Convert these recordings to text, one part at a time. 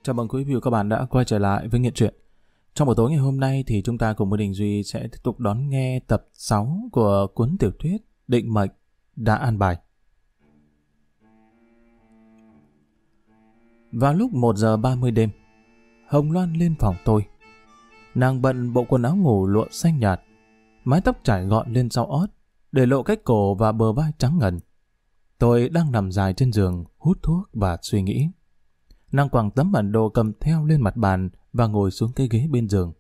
Chào mừng quý vị và các bạn đã quay trở lại với Nghiện Truyện. Trong buổi tối ngày hôm nay thì chúng ta cùng với Đình Duy sẽ tiếp tục đón nghe tập 6 của cuốn tiểu thuyết Định Mệnh Đã An Bài. Vào lúc 1 giờ 30 đêm, Hồng Loan lên phòng tôi. Nàng bận bộ quần áo ngủ lụa xanh nhạt, mái tóc trải gọn lên sau ót, để lộ cái cổ và bờ vai trắng ngần. Tôi đang nằm dài trên giường, hút thuốc và suy nghĩ. Nàng quẳng tấm bản đồ cầm theo lên mặt bàn và ngồi xuống cái ghế bên giường.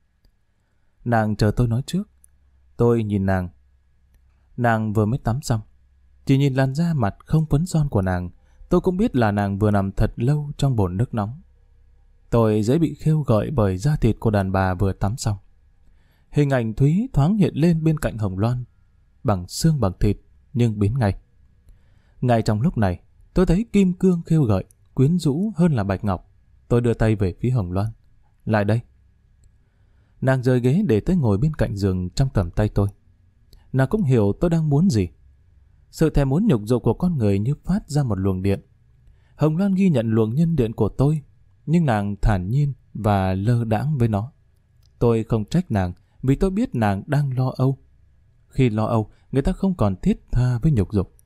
Nàng chờ tôi nói trước. Tôi nhìn nàng. Nàng vừa mới tắm xong. Chỉ nhìn làn da mặt không phấn son của nàng, tôi cũng biết là nàng vừa nằm thật lâu trong bồn nước nóng. Tôi dễ bị khêu gợi bởi da thịt của đàn bà vừa tắm xong. Hình ảnh Thúy thoáng hiện lên bên cạnh Hồng Loan, bằng xương bằng thịt nhưng biến ngay. Ngay trong lúc này, tôi thấy kim cương khêu gợi, quyến rũ hơn là bạch ngọc. Tôi đưa tay về phía Hồng Loan. Lại đây. Nàng rời ghế để tới ngồi bên cạnh giường trong tầm tay tôi. Nàng cũng hiểu tôi đang muốn gì. Sự thèm muốn nhục dục của con người như phát ra một luồng điện. Hồng Loan ghi nhận luồng nhân điện của tôi, nhưng nàng thản nhiên và lơ đãng với nó. Tôi không trách nàng, vì tôi biết nàng đang lo âu. Khi lo âu, người ta không còn thiết tha với nhục dục.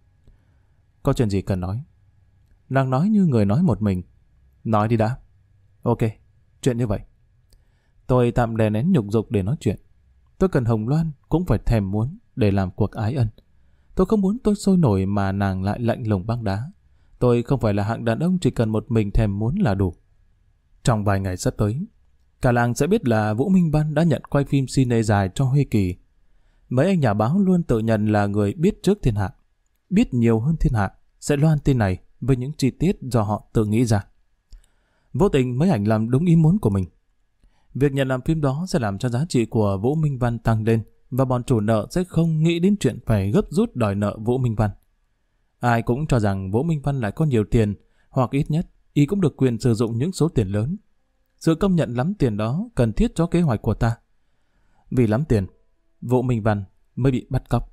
Có chuyện gì cần nói? Nàng nói như người nói một mình. Nói đi đã. Ok, chuyện như vậy. Tôi tạm đè nén nhục dục để nói chuyện. Tôi cần Hồng Loan cũng phải thèm muốn để làm cuộc ái ân. Tôi không muốn tôi sôi nổi mà nàng lại lạnh lùng băng đá. Tôi không phải là hạng đàn ông chỉ cần một mình thèm muốn là đủ. Trong vài ngày sắp tới, cả làng sẽ biết là Vũ Minh Văn đã nhận quay phim cine dài cho Huy Kỳ. Mấy anh nhà báo luôn tự nhận là người biết trước thiên hạ, biết nhiều hơn thiên hạ, sẽ loan tin này với những chi tiết do họ tự nghĩ ra. Vô tình mấy ảnh làm đúng ý muốn của mình. Việc nhận làm phim đó sẽ làm cho giá trị của Vũ Minh Văn tăng lên, và bọn chủ nợ sẽ không nghĩ đến chuyện phải gấp rút đòi nợ Vũ Minh Văn. Ai cũng cho rằng Vũ Minh Văn lại có nhiều tiền, hoặc ít nhất y cũng được quyền sử dụng những số tiền lớn. Sự công nhận lắm tiền đó cần thiết cho kế hoạch của ta. Vì lắm tiền, Vũ Minh Văn mới bị bắt cóc.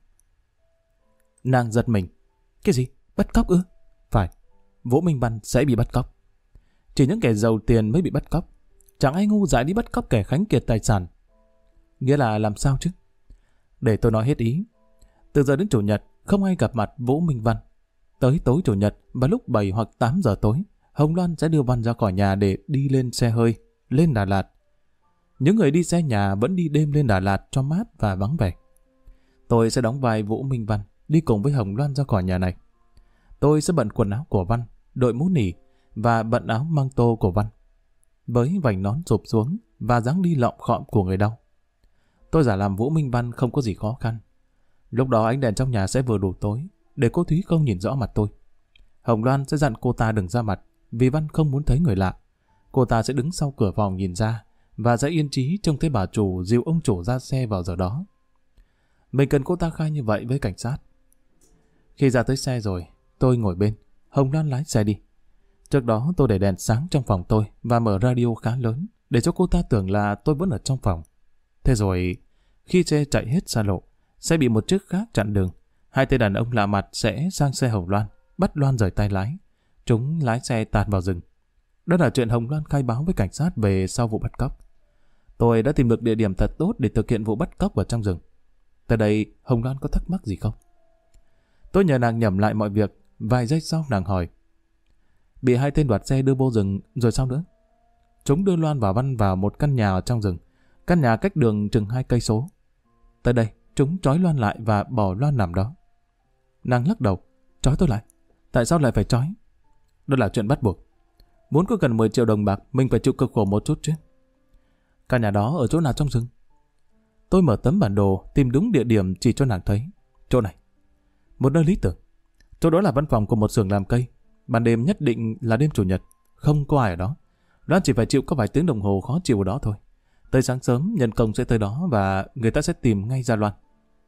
Nàng giật mình. Cái gì? Bắt cóc ư? Phải, Vũ Minh Văn sẽ bị bắt cóc. Chỉ những kẻ giàu tiền mới bị bắt cóc. Chẳng ai ngu dại đi bắt cóc kẻ khánh kiệt tài sản. Nghĩa là làm sao chứ? Để tôi nói hết ý. Từ giờ đến Chủ nhật, không ai gặp mặt Vũ Minh Văn. Tới tối Chủ nhật, vào lúc 7 hoặc 8 giờ tối, Hồng Loan sẽ đưa Văn ra khỏi nhà để đi lên xe hơi, lên Đà Lạt. Những người đi xe nhà vẫn đi đêm lên Đà Lạt cho mát và vắng vẻ. Tôi sẽ đóng vai Vũ Minh Văn, đi cùng với Hồng Loan ra khỏi nhà này. Tôi sẽ bận quần áo của Văn, đội mũ nỉ và bận áo măng tô của Văn, với vành nón rụp xuống và dáng đi lọm khọm của người đau. Tôi giả làm Vũ Minh Văn không có gì khó khăn. Lúc đó ánh đèn trong nhà sẽ vừa đủ tối, để cô Thúy không nhìn rõ mặt tôi. Hồng Loan sẽ dặn cô ta đừng ra mặt, vì Văn không muốn thấy người lạ. Cô ta sẽ đứng sau cửa phòng nhìn ra, và sẽ yên trí trông thấy bà chủ dìu ông chủ ra xe vào giờ đó. Mình cần cô ta khai như vậy với cảnh sát. Khi ra tới xe rồi, tôi ngồi bên, Hồng Loan lái xe đi. Trước đó tôi để đèn sáng trong phòng tôi và mở radio khá lớn để cho cô ta tưởng là tôi vẫn ở trong phòng. Thế rồi, khi xe chạy hết xa lộ, sẽ bị một chiếc khác chặn đường. Hai tên đàn ông lạ mặt sẽ sang xe Hồng Loan, bắt Loan rời tay lái. Chúng lái xe tạt vào rừng. Đó là chuyện Hồng Loan khai báo với cảnh sát về sau vụ bắt cóc. Tôi đã tìm được địa điểm thật tốt để thực hiện vụ bắt cóc ở trong rừng. Từ đây, Hồng Loan có thắc mắc gì không? Tôi nhờ nàng nhẩm lại mọi việc. Vài giây sau nàng hỏi. Bị hai tên đoạt xe đưa vô rừng rồi sao nữa? Chúng đưa Loan và Văn vào một căn nhà ở trong rừng. Căn nhà cách đường chừng 2 cây số. Tới đây, chúng trói Loan lại và bỏ Loan nằm đó. Nàng lắc đầu. Trói tôi lại? Tại sao lại phải trói? Đó là chuyện bắt buộc. Muốn có gần 10 triệu đồng bạc, mình phải chịu cực khổ một chút chứ. Căn nhà đó ở chỗ nào trong rừng? Tôi mở tấm bản đồ, tìm đúng địa điểm chỉ cho nàng thấy. Chỗ này. Một nơi lý tưởng. Chỗ đó là văn phòng của một xưởng làm cây. Ban đêm nhất định là đêm Chủ nhật. Không có ai ở đó. Loan chỉ phải chịu có vài tiếng đồng hồ khó chịu ở đó thôi. Tới sáng sớm, nhân công sẽ tới đó và người ta sẽ tìm ngay ra Loan.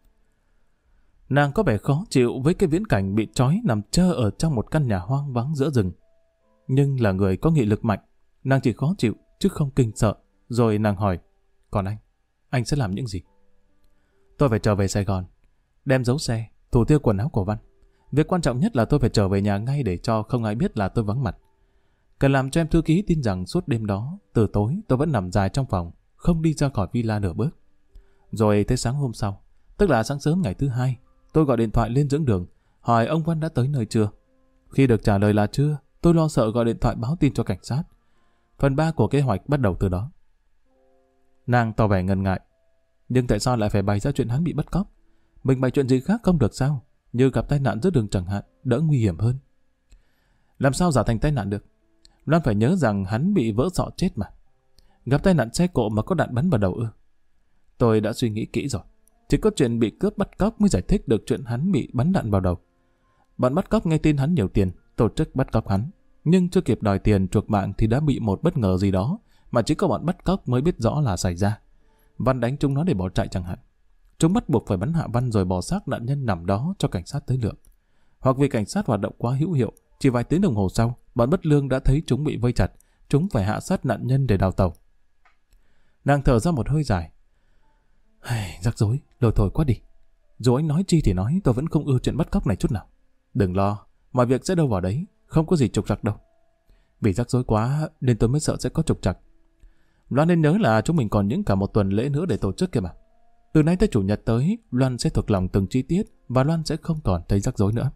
Nàng có vẻ khó chịu với cái viễn cảnh bị trói nằm trơ ở trong một căn nhà hoang vắng giữa rừng. Nhưng là người có nghị lực mạnh, nàng chỉ khó chịu chứ không kinh sợ. Rồi nàng hỏi, còn anh sẽ làm những gì? Tôi phải trở về Sài Gòn, đem giấu xe, thủ tiêu quần áo của Văn. Việc quan trọng nhất là tôi phải trở về nhà ngay để cho không ai biết là tôi vắng mặt. Cần làm cho em thư ký tin rằng suốt đêm đó, từ tối tôi vẫn nằm dài trong phòng, không đi ra khỏi villa nửa bước. Rồi tới sáng hôm sau, tức là sáng sớm ngày thứ hai, tôi gọi điện thoại lên dưỡng đường, hỏi ông Văn đã tới nơi chưa. Khi được trả lời là chưa, tôi lo sợ gọi điện thoại báo tin cho cảnh sát. Phần 3 của kế hoạch bắt đầu từ đó. Nàng tỏ vẻ ngần ngại. Nhưng tại sao lại phải bày ra chuyện hắn bị bắt cóc? Mình bày chuyện gì khác không được sao? Như gặp tai nạn giữa đường chẳng hạn, đỡ nguy hiểm hơn. Làm sao giả thành tai nạn được? Loan phải nhớ rằng hắn bị vỡ sọ chết mà. Gặp tai nạn xe cộ mà có đạn bắn vào đầu ư? Tôi đã suy nghĩ kỹ rồi. Chỉ có chuyện bị cướp bắt cóc mới giải thích được chuyện hắn bị bắn đạn vào đầu. Bọn bắt cóc nghe tin hắn nhiều tiền, tổ chức bắt cóc hắn. Nhưng chưa kịp đòi tiền chuộc mạng thì đã bị một bất ngờ gì đó mà chỉ có bọn bắt cóc mới biết rõ là xảy ra. Văn đánh chúng nó để bỏ chạy chẳng hạn. Chúng bắt buộc phải bắn hạ Văn rồi bỏ xác nạn nhân nằm đó cho cảnh sát tới lượm. Hoặc vì cảnh sát hoạt động quá hữu hiệu, chỉ vài tiếng đồng hồ sau, bọn bất lương đã thấy chúng bị vây chặt, chúng phải hạ sát nạn nhân để đào tẩu. Nàng thở ra một hơi dài. Rắc rối, lôi thôi quá đi. Dù anh nói chi thì nói, tôi vẫn không ưa chuyện bắt cóc này chút nào. Đừng lo, mọi việc sẽ đâu vào đấy, không có gì trục trặc đâu. Vì rắc rối quá nên tôi mới sợ sẽ có trục trặc. Loan nên nhớ là chúng mình còn những cả một tuần lễ nữa để tổ chức kìa mà. Từ nay tới chủ nhật tới, Loan sẽ thuộc lòng từng chi tiết và Loan sẽ không còn thấy rắc rối nữa.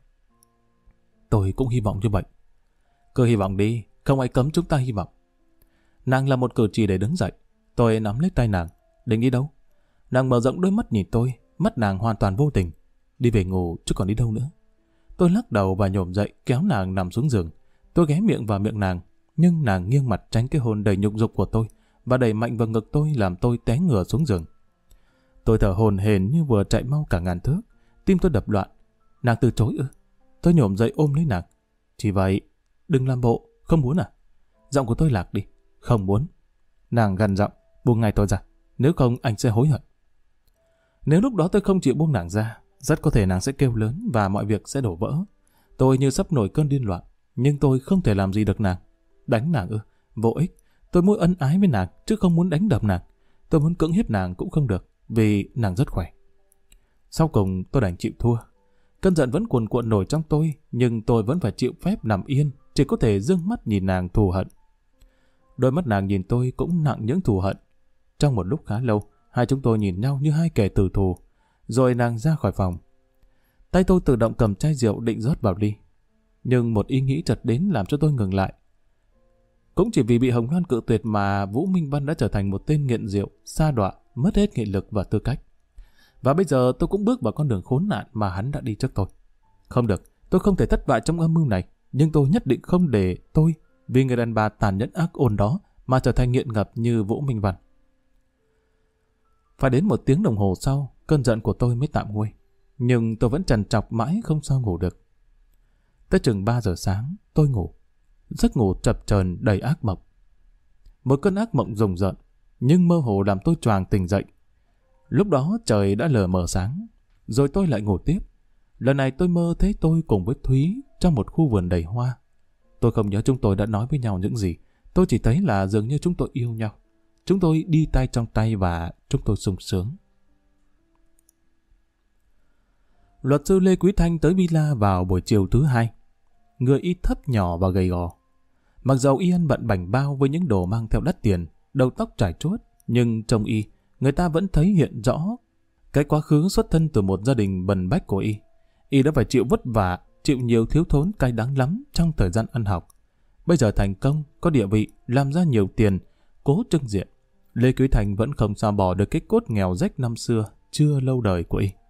Tôi cũng hy vọng như vậy. Cứ hy vọng đi, không ai cấm chúng ta hy vọng. Nàng là một cử chỉ để đứng dậy. Tôi nắm lấy tay nàng. Định đi đâu? Nàng mở rộng đôi mắt nhìn tôi, mắt nàng hoàn toàn vô tình. Đi về ngủ chứ còn đi đâu nữa. Tôi lắc đầu và nhổm dậy kéo nàng nằm xuống giường. Tôi ghé miệng vào miệng nàng, nhưng nàng nghiêng mặt tránh cái hôn đầy nhục dục của tôi và đẩy mạnh vào ngực tôi làm tôi té ngửa xuống giường. Tôi thở hổn hển như vừa chạy mau cả ngàn thước, tim tôi đập loạn. Nàng từ chối ư? Tôi nhổm dậy ôm lấy nàng. Chỉ vậy, đừng làm bộ, không muốn à? Giọng của tôi lạc đi. Không muốn. Nàng gằn giọng, buông ngay tôi ra, nếu không anh sẽ hối hận. Nếu lúc đó tôi không chịu buông nàng ra, rất có thể nàng sẽ kêu lớn và mọi việc sẽ đổ vỡ. Tôi như sắp nổi cơn điên loạn, nhưng tôi không thể làm gì được nàng. Đánh nàng ư? Vô ích. Tôi muốn ân ái với nàng, chứ không muốn đánh đập nàng. Tôi muốn cưỡng hiếp nàng cũng không được, vì nàng rất khỏe. Sau cùng tôi đành chịu thua. Cơn giận vẫn cuồn cuộn nổi trong tôi, nhưng tôi vẫn phải chịu phép nằm yên, chỉ có thể dương mắt nhìn nàng thù hận. Đôi mắt nàng nhìn tôi cũng nặng những thù hận. Trong một lúc khá lâu, hai chúng tôi nhìn nhau như hai kẻ tử thù. Rồi nàng ra khỏi phòng. Tay tôi tự động cầm chai rượu định rót vào ly. Nhưng một ý nghĩ chợt đến làm cho tôi ngừng lại. Cũng chỉ vì bị Hồng Loan cự tuyệt mà Vũ Minh Văn đã trở thành một tên nghiện rượu, sa đọa, mất hết nghị lực và tư cách. Và bây giờ tôi cũng bước vào con đường khốn nạn mà hắn đã đi trước tôi. Không được, tôi không thể thất bại trong âm mưu này, nhưng tôi nhất định không để tôi, vì người đàn bà tàn nhẫn ác ôn đó, mà trở thành nghiện ngập như Vũ Minh Văn. Phải đến 1 tiếng đồng hồ sau, cơn giận của tôi mới tạm nguôi. Nhưng tôi vẫn trằn trọc mãi không sao ngủ được. Tới chừng 3 giờ sáng, tôi ngủ. Giấc ngủ chập chờn đầy ác mộng. Một cơn ác mộng rùng rợn, nhưng mơ hồ làm tôi choàng tỉnh dậy. Lúc đó trời đã lờ mờ sáng, rồi tôi lại ngủ tiếp. Lần này tôi mơ thấy tôi cùng với Thúy trong một khu vườn đầy hoa. Tôi không nhớ chúng tôi đã nói với nhau những gì. Tôi chỉ thấy là dường như chúng tôi yêu nhau. Chúng tôi đi tay trong tay và chúng tôi sung sướng. Luật sư Lê Quý Thanh tới villa vào buổi chiều thứ hai. Người y thấp nhỏ và gầy gò. Mặc dầu y ăn bận bảnh bao với những đồ mang theo đắt tiền, đầu tóc trải chuốt, nhưng trong y, người ta vẫn thấy hiện rõ cái quá khứ xuất thân từ một gia đình bần bách của y. Y đã phải chịu vất vả, chịu nhiều thiếu thốn cay đắng lắm trong thời gian ăn học. Bây giờ thành công, có địa vị, làm ra nhiều tiền, cố trưng diện. Lê Quý Thanh vẫn không sao bỏ được cái cốt nghèo rách năm xưa, chưa lâu đời của y.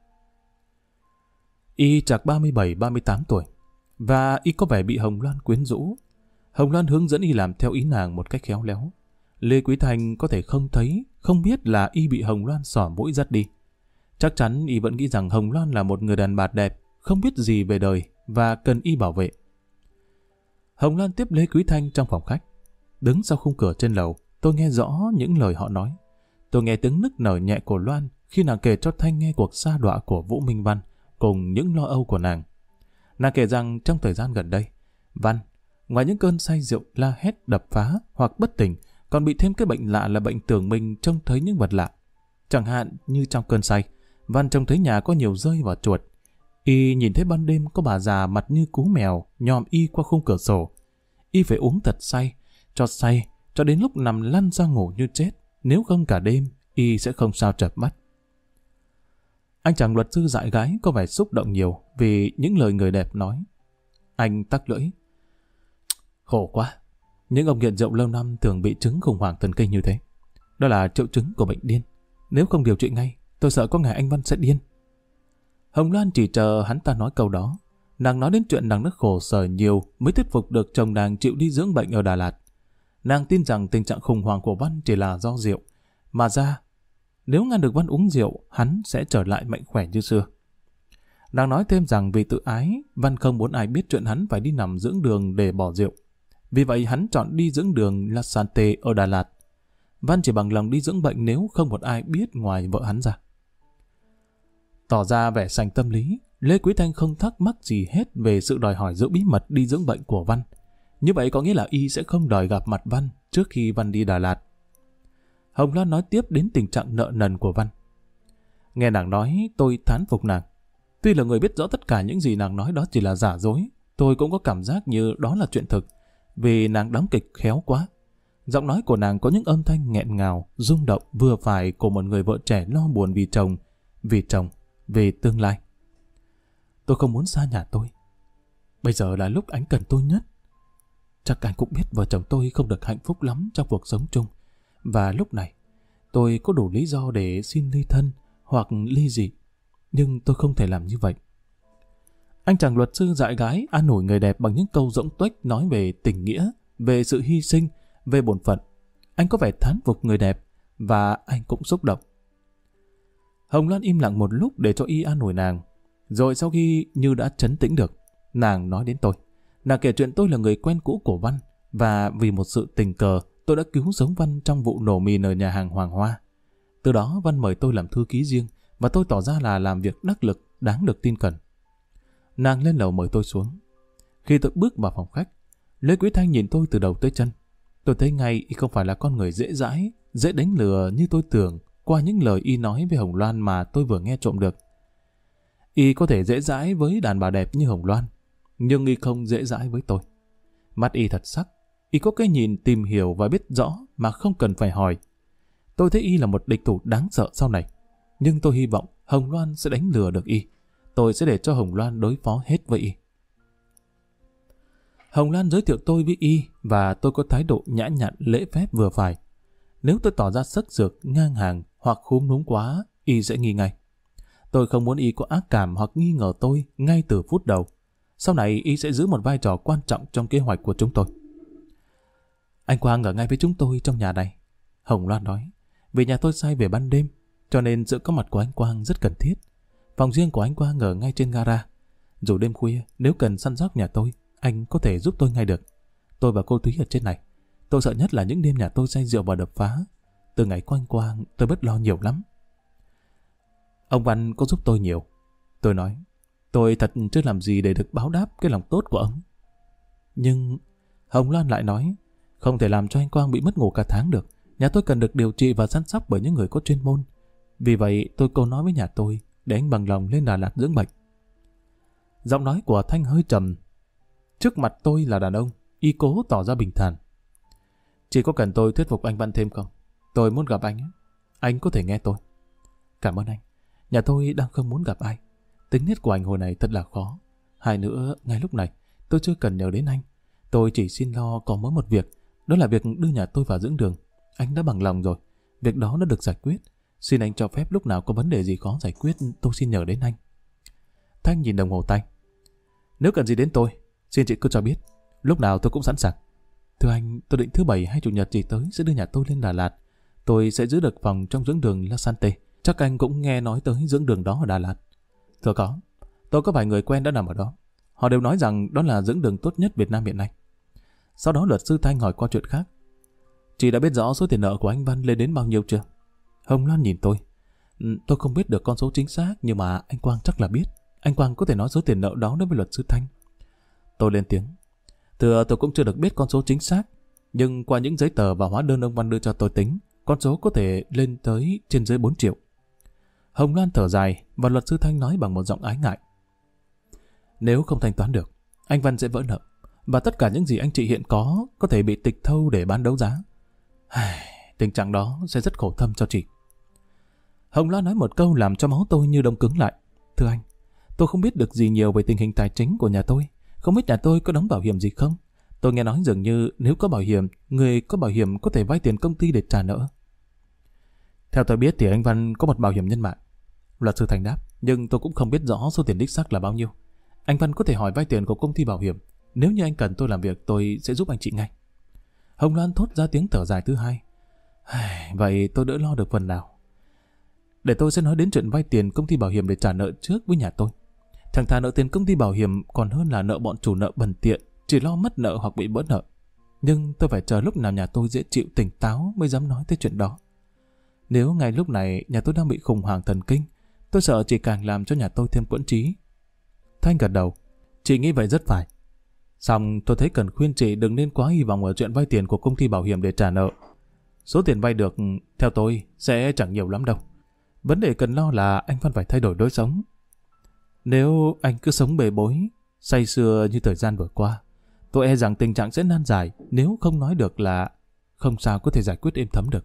Y chạc 37-38 tuổi, và y có vẻ bị Hồng Loan quyến rũ. Hồng Loan hướng dẫn y làm theo ý nàng một cách khéo léo. Lê Quý Thanh có thể không thấy, không biết là y bị Hồng Loan xỏ mũi dắt đi. Chắc chắn y vẫn nghĩ rằng Hồng Loan là một người đàn bà đẹp, không biết gì về đời và cần y bảo vệ. Hồng Loan tiếp Lê Quý Thanh trong phòng khách. Đứng sau khung cửa trên lầu, tôi nghe rõ những lời họ nói. Tôi nghe tiếng nức nở nhẹ của Loan khi nàng kể cho Thanh nghe cuộc sa đọa của Vũ Minh Văn cùng những lo âu của nàng. Nàng kể rằng trong thời gian gần đây, Văn, ngoài những cơn say rượu la hét đập phá hoặc bất tỉnh, còn bị thêm cái bệnh lạ là bệnh tưởng mình trông thấy những vật lạ. Chẳng hạn như trong cơn say, Văn trông thấy nhà có nhiều rơi và chuột. Y nhìn thấy ban đêm có bà già mặt như cú mèo nhòm y qua khung cửa sổ. y phải uống thật say, cho đến lúc nằm lăn ra ngủ như chết. Nếu không cả đêm, y sẽ không sao chợp mắt. Anh chàng luật sư dại gái có vẻ xúc động nhiều vì những lời người đẹp nói. Anh tắc lưỡi. Khổ quá. Những ông nghiện rượu lâu năm thường bị chứng khủng hoảng thần kinh như thế. Đó là triệu chứng của bệnh điên. Nếu không điều trị ngay, tôi sợ có ngày anh Văn sẽ điên. Hồng Loan chỉ chờ hắn ta nói câu đó. Nàng nói đến chuyện nàng đã khổ sở nhiều mới thuyết phục được chồng nàng chịu đi dưỡng bệnh ở Đà Lạt. Nàng tin rằng tình trạng khủng hoảng của Văn chỉ là do rượu. Mà ra, nếu ngăn được Văn uống rượu, hắn sẽ trở lại mạnh khỏe như xưa. Nàng nói thêm rằng vì tự ái, Văn không muốn ai biết chuyện hắn phải đi nằm dưỡng đường để bỏ rượu. Vì vậy hắn chọn đi dưỡng đường La Sante ở Đà Lạt. Văn chỉ bằng lòng đi dưỡng bệnh nếu không một ai biết ngoài vợ hắn ra. Tỏ ra vẻ sành tâm lý, Lê Quý Thanh không thắc mắc gì hết về sự đòi hỏi giữ bí mật đi dưỡng bệnh của Văn. Như vậy có nghĩa là y sẽ không đòi gặp mặt Văn trước khi Văn đi Đà Lạt. Hồng Loan nói tiếp đến tình trạng nợ nần của Văn. Nghe nàng nói, tôi thán phục nàng. Tuy là người biết rõ tất cả những gì nàng nói đó chỉ là giả dối, tôi cũng có cảm giác như đó là chuyện thực, vì nàng đóng kịch khéo quá. Giọng nói của nàng có những âm thanh nghẹn ngào, rung động vừa phải của một người vợ trẻ lo buồn vì chồng, vì tương lai. Tôi không muốn xa nhà tôi. Bây giờ là lúc anh cần tôi nhất. Chắc anh cũng biết vợ chồng tôi không được hạnh phúc lắm trong cuộc sống chung. Và lúc này, tôi có đủ lý do để xin ly thân hoặc ly dị. Nhưng tôi không thể làm như vậy. Anh chàng luật sư dại gái an ủi người đẹp bằng những câu rỗng tuếch nói về tình nghĩa, về sự hy sinh, về bổn phận. Anh có vẻ thán phục người đẹp và anh cũng xúc động. Hồng Loan im lặng một lúc để cho y an ủi nàng. Rồi sau khi như đã trấn tĩnh được, nàng nói đến tôi. Nàng kể chuyện tôi là người quen cũ của Văn và vì một sự tình cờ tôi đã cứu sống Văn trong vụ nổ mìn ở nhà hàng Hoàng Hoa. Từ đó Văn mời tôi làm thư ký riêng và tôi tỏ ra là làm việc đắc lực, đáng được tin cẩn. Nàng lên lầu mời tôi xuống. Khi tôi bước vào phòng khách, Lê Quý Thanh nhìn tôi từ đầu tới chân. Tôi thấy ngay y không phải là con người dễ dãi, dễ đánh lừa như tôi tưởng qua những lời y nói với Hồng Loan mà tôi vừa nghe trộm được. Y có thể dễ dãi với đàn bà đẹp như Hồng Loan, nhưng y không dễ dãi với tôi. Mắt y thật sắc, y có cái nhìn tìm hiểu và biết rõ mà không cần phải hỏi. Tôi thấy y là một địch thủ đáng sợ sau này, nhưng tôi hy vọng Hồng Loan sẽ đánh lừa được y. Tôi sẽ để cho Hồng Loan đối phó hết với y. Hồng Loan giới thiệu tôi với y và tôi có thái độ nhã nhặn lễ phép vừa phải. Nếu tôi tỏ ra sắc sược, ngang hàng hoặc khúm núm quá, y sẽ nghi ngay. Tôi không muốn y có ác cảm hoặc nghi ngờ tôi ngay từ phút đầu. Sau này y sẽ giữ một vai trò quan trọng trong kế hoạch của chúng tôi. Anh Quang ở ngay với chúng tôi trong nhà này, Hồng Loan nói. Vì nhà tôi say về ban đêm, cho nên sự có mặt của anh Quang rất cần thiết. Phòng riêng của anh Quang ở ngay trên gara. Dù đêm khuya, nếu cần săn sóc nhà tôi, anh có thể giúp tôi ngay được. Tôi và cô Thúy ở trên này. Tôi sợ nhất là những đêm nhà tôi say rượu và đập phá. Từ ngày có anh Quang, tôi bớt lo nhiều lắm. Ông Văn có giúp tôi nhiều. Tôi nói, tôi thật chưa làm gì để được báo đáp cái lòng tốt của ông. Nhưng Hồng Loan lại nói, không thể làm cho anh Quang bị mất ngủ cả tháng được. Nhà tôi cần được điều trị và săn sóc bởi những người có chuyên môn. Vì vậy tôi cố nói với nhà tôi để anh bằng lòng lên Đà Lạt dưỡng bệnh. Giọng nói của Thanh hơi trầm. Trước mặt tôi là đàn ông, y cố tỏ ra bình thản. Chỉ có cần tôi thuyết phục anh Văn thêm không? Tôi muốn gặp anh. Anh có thể nghe tôi. Cảm ơn anh. Nhà tôi đang không muốn gặp ai. Tính nết của anh hồi này thật là khó. Hai nữa, ngay lúc này, tôi chưa cần nhờ đến anh. Tôi chỉ xin lo có mỗi một việc. Đó là việc đưa nhà tôi vào dưỡng đường. Anh đã bằng lòng rồi. Việc đó đã được giải quyết. Xin anh cho phép lúc nào có vấn đề gì khó giải quyết, tôi xin nhờ đến anh. Thanh nhìn đồng hồ tay. Nếu cần gì đến tôi, xin chị cứ cho biết. Lúc nào tôi cũng sẵn sàng. Thưa anh, tôi định thứ Bảy hay Chủ nhật gì tới sẽ đưa nhà tôi lên Đà Lạt. Tôi sẽ giữ được phòng trong dưỡng đường La Sante. Chắc anh cũng nghe nói tới dưỡng đường đó ở Đà Lạt. Thưa có. Tôi có vài người quen đã nằm ở đó. Họ đều nói rằng đó là dưỡng đường tốt nhất Việt Nam hiện nay. Sau đó luật sư Thanh hỏi qua chuyện khác. Chị đã biết rõ số tiền nợ của anh Văn lên đến bao nhiêu chưa? Hồng Loan nhìn tôi. Tôi không biết được con số chính xác, nhưng mà anh Quang chắc là biết. Anh Quang có thể nói số tiền nợ đó đối với luật sư Thanh. Tôi lên tiếng. Thưa, tôi cũng chưa được biết con số chính xác, nhưng qua những giấy tờ và hóa đơn ông Văn đưa cho tôi tính, con số có thể lên tới trên dưới 4 triệu. Hồng Loan thở dài và luật sư Thanh nói bằng một giọng ái ngại. Nếu không thanh toán được, anh Văn sẽ vỡ nợ. và tất cả những gì anh chị hiện có thể bị tịch thâu để bán đấu giá. Tình trạng đó sẽ rất khổ tâm cho chị. Hồng Loan nói một câu làm cho máu tôi như đông cứng lại. Thưa anh, tôi không biết được gì nhiều về tình hình tài chính của nhà tôi. Không biết nhà tôi có đóng bảo hiểm gì không? Tôi nghe nói dường như nếu có bảo hiểm, người có bảo hiểm có thể vay tiền công ty để trả nợ. Theo tôi biết thì anh Văn có một bảo hiểm nhân mạng. Luật sư Thành đáp, nhưng tôi cũng không biết rõ số tiền đích xác là bao nhiêu. Anh Văn có thể hỏi vay tiền của công ty bảo hiểm. Nếu như anh cần tôi làm việc, tôi sẽ giúp anh chị ngay. Hồng Loan thốt ra tiếng thở dài thứ hai. Vậy tôi đỡ lo được phần nào. Để tôi sẽ nói đến chuyện vay tiền công ty bảo hiểm để trả nợ trước với nhà tôi. Thằng thà nợ tiền công ty bảo hiểm còn hơn là nợ bọn chủ nợ bần tiện, chỉ lo mất nợ hoặc bị vỡ nợ. Nhưng tôi phải chờ lúc nào nhà tôi dễ chịu tỉnh táo mới dám nói tới chuyện đó. Nếu ngay lúc này nhà tôi đang bị khủng hoảng thần kinh, tôi sợ chỉ càng làm cho nhà tôi thêm quẫn trí. Thanh gật đầu. Chị nghĩ vậy rất phải. Xong tôi thấy cần khuyên chị đừng nên quá hy vọng ở chuyện vay tiền của công ty bảo hiểm để trả nợ. Số tiền vay được, theo tôi, sẽ chẳng nhiều lắm đâu. Vấn đề cần lo là anh Văn phải thay đổi lối sống. Nếu anh cứ sống bề bối, say sưa như thời gian vừa qua, tôi e rằng tình trạng sẽ nan dài nếu không nói được là không sao có thể giải quyết êm thấm được.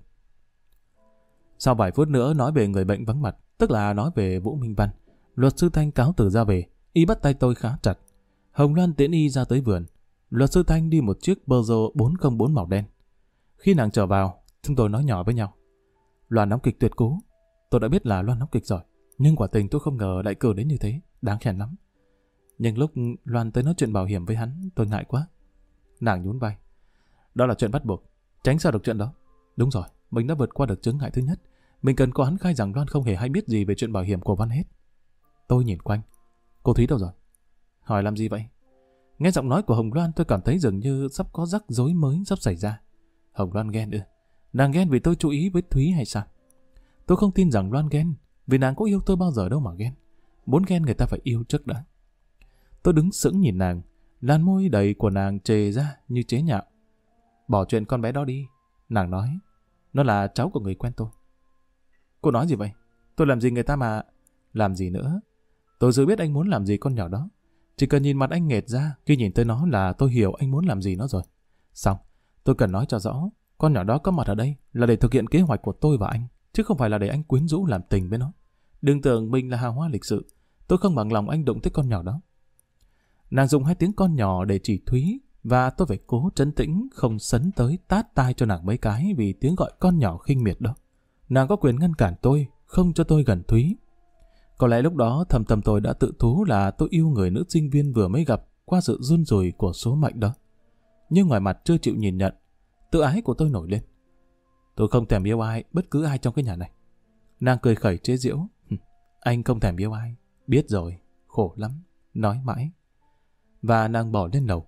Sau vài phút nữa nói về người bệnh vắng mặt, tức là nói về Vũ Minh Văn, luật sư Thanh cáo từ ra về, y bắt tay tôi khá chặt. Hồng Loan tiễn y ra tới vườn. Luật sư Thanh đi một chiếc Peugeot 404 màu đen. Khi nàng trở vào, chúng tôi nói nhỏ với nhau. Loan đóng kịch tuyệt cú. Tôi đã biết là Loan đóng kịch giỏi, nhưng quả tình tôi không ngờ đại cử đến như thế, đáng khen lắm. Nhưng lúc Loan tới nói chuyện bảo hiểm với hắn, tôi ngại quá. Nàng nhún vai. Đó là chuyện bắt buộc, tránh sao được chuyện đó. Đúng rồi, mình đã vượt qua được chướng ngại thứ nhất. Mình cần có hắn khai rằng Loan không hề hay biết gì về chuyện bảo hiểm của Văn hết. Tôi nhìn quanh. Cô Thúy đâu rồi? Hỏi làm gì vậy? Nghe giọng nói của Hồng Loan tôi cảm thấy dường như sắp có rắc rối mới sắp xảy ra. Hồng Loan ghen ư? Nàng ghen vì tôi chú ý với Thúy hay sao? Tôi không tin rằng Loan ghen, vì nàng có yêu tôi bao giờ đâu mà ghen. Muốn ghen người ta phải yêu trước đã. Tôi đứng sững nhìn nàng, làn môi đầy của nàng trề ra như chế nhạo. Bỏ chuyện con bé đó đi, nàng nói. Nó là cháu của người quen tôi. Cô nói gì vậy? Tôi làm gì người ta mà... Làm gì nữa? Tôi dự biết anh muốn làm gì con nhỏ đó. Chỉ cần nhìn mặt anh nghệt ra, khi nhìn tới nó là tôi hiểu anh muốn làm gì nó rồi. Xong, tôi cần nói cho rõ, con nhỏ đó có mặt ở đây là để thực hiện kế hoạch của tôi và anh, chứ không phải là để anh quyến rũ làm tình với nó. Đừng tưởng mình là hào hoa lịch sự. Tôi không bằng lòng anh đụng tới con nhỏ đó. Nàng dùng hai tiếng con nhỏ để chỉ Thúy, và tôi phải cố trấn tĩnh không sấn tới tát tai cho nàng mấy cái vì tiếng gọi con nhỏ khinh miệt đó. Nàng có quyền ngăn cản tôi, không cho tôi gần Thúy. Có lẽ lúc đó thầm thầm tôi đã tự thú là tôi yêu người nữ sinh viên vừa mới gặp qua sự run rủi của số mệnh đó. Nhưng ngoài mặt chưa chịu nhìn nhận, tự ái của tôi nổi lên. Tôi không thèm yêu ai, bất cứ ai trong cái nhà này. Nàng cười khẩy chế giễu. Anh không thèm yêu ai. Biết rồi, khổ lắm, nói mãi. Và nàng bỏ lên lầu.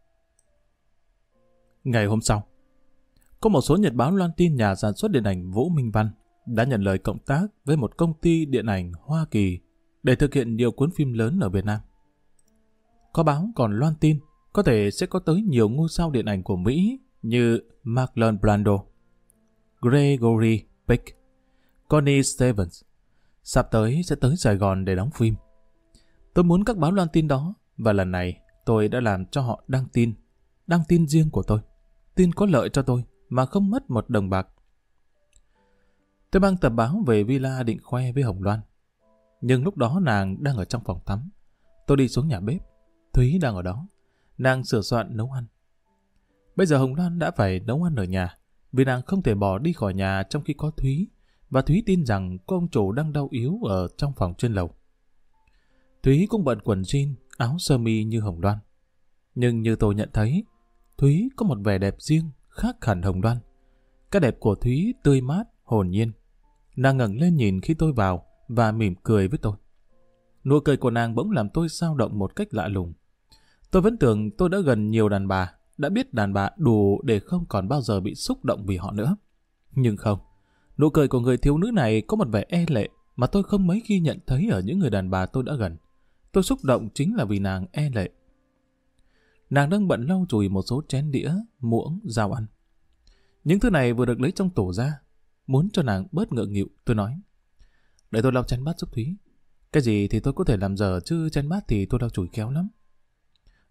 Ngày hôm sau, có một số nhật báo loan tin nhà sản xuất điện ảnh Vũ Minh Văn đã nhận lời cộng tác với một công ty điện ảnh Hoa Kỳ để thực hiện nhiều cuốn phim lớn ở Việt Nam. Có báo còn loan tin có thể sẽ có tới nhiều ngôi sao điện ảnh của Mỹ như Marlon Brando, Gregory Peck, Connie Stevens sắp tới sẽ tới Sài Gòn để đóng phim. Tôi muốn các báo loan tin đó, và lần này tôi đã làm cho họ đăng tin riêng của tôi, tin có lợi cho tôi mà không mất một đồng bạc. Tôi mang tập báo về villa định khoe với Hồng Loan, nhưng lúc đó nàng đang ở trong phòng tắm. Tôi đi xuống nhà bếp, Thúy đang ở đó, nàng sửa soạn nấu ăn. Bây giờ Hồng Loan đã phải nấu ăn ở nhà, vì nàng không thể bỏ đi khỏi nhà trong khi có Thúy, và Thúy tin rằng cô ông chủ đang đau yếu ở trong phòng trên lầu. Thúy cũng bận quần jean, áo sơ mi như Hồng Loan. Nhưng như tôi nhận thấy, Thúy có một vẻ đẹp riêng, khác hẳn Hồng Loan. Cái đẹp của Thúy tươi mát, hồn nhiên. Nàng ngẩng lên nhìn khi tôi vào và mỉm cười với tôi. Nụ cười của nàng bỗng làm tôi xao động một cách lạ lùng. Tôi vẫn tưởng tôi đã gần nhiều đàn bà, đã biết đàn bà đủ để không còn bao giờ bị xúc động vì họ nữa. Nhưng không, nụ cười của người thiếu nữ này có một vẻ e lệ mà tôi không mấy khi nhận thấy ở những người đàn bà tôi đã gần. Tôi xúc động chính là vì nàng e lệ. Nàng đang bận lau chùi một số chén đĩa, muỗng, dao ăn. Những thứ này vừa được lấy trong tủ ra. Muốn cho nàng bớt ngượng nghịu, tôi nói. Để tôi lau chén bát giúp Thúy. Cái gì thì tôi có thể làm giờ, chứ chén bát thì tôi lau chùi khéo lắm.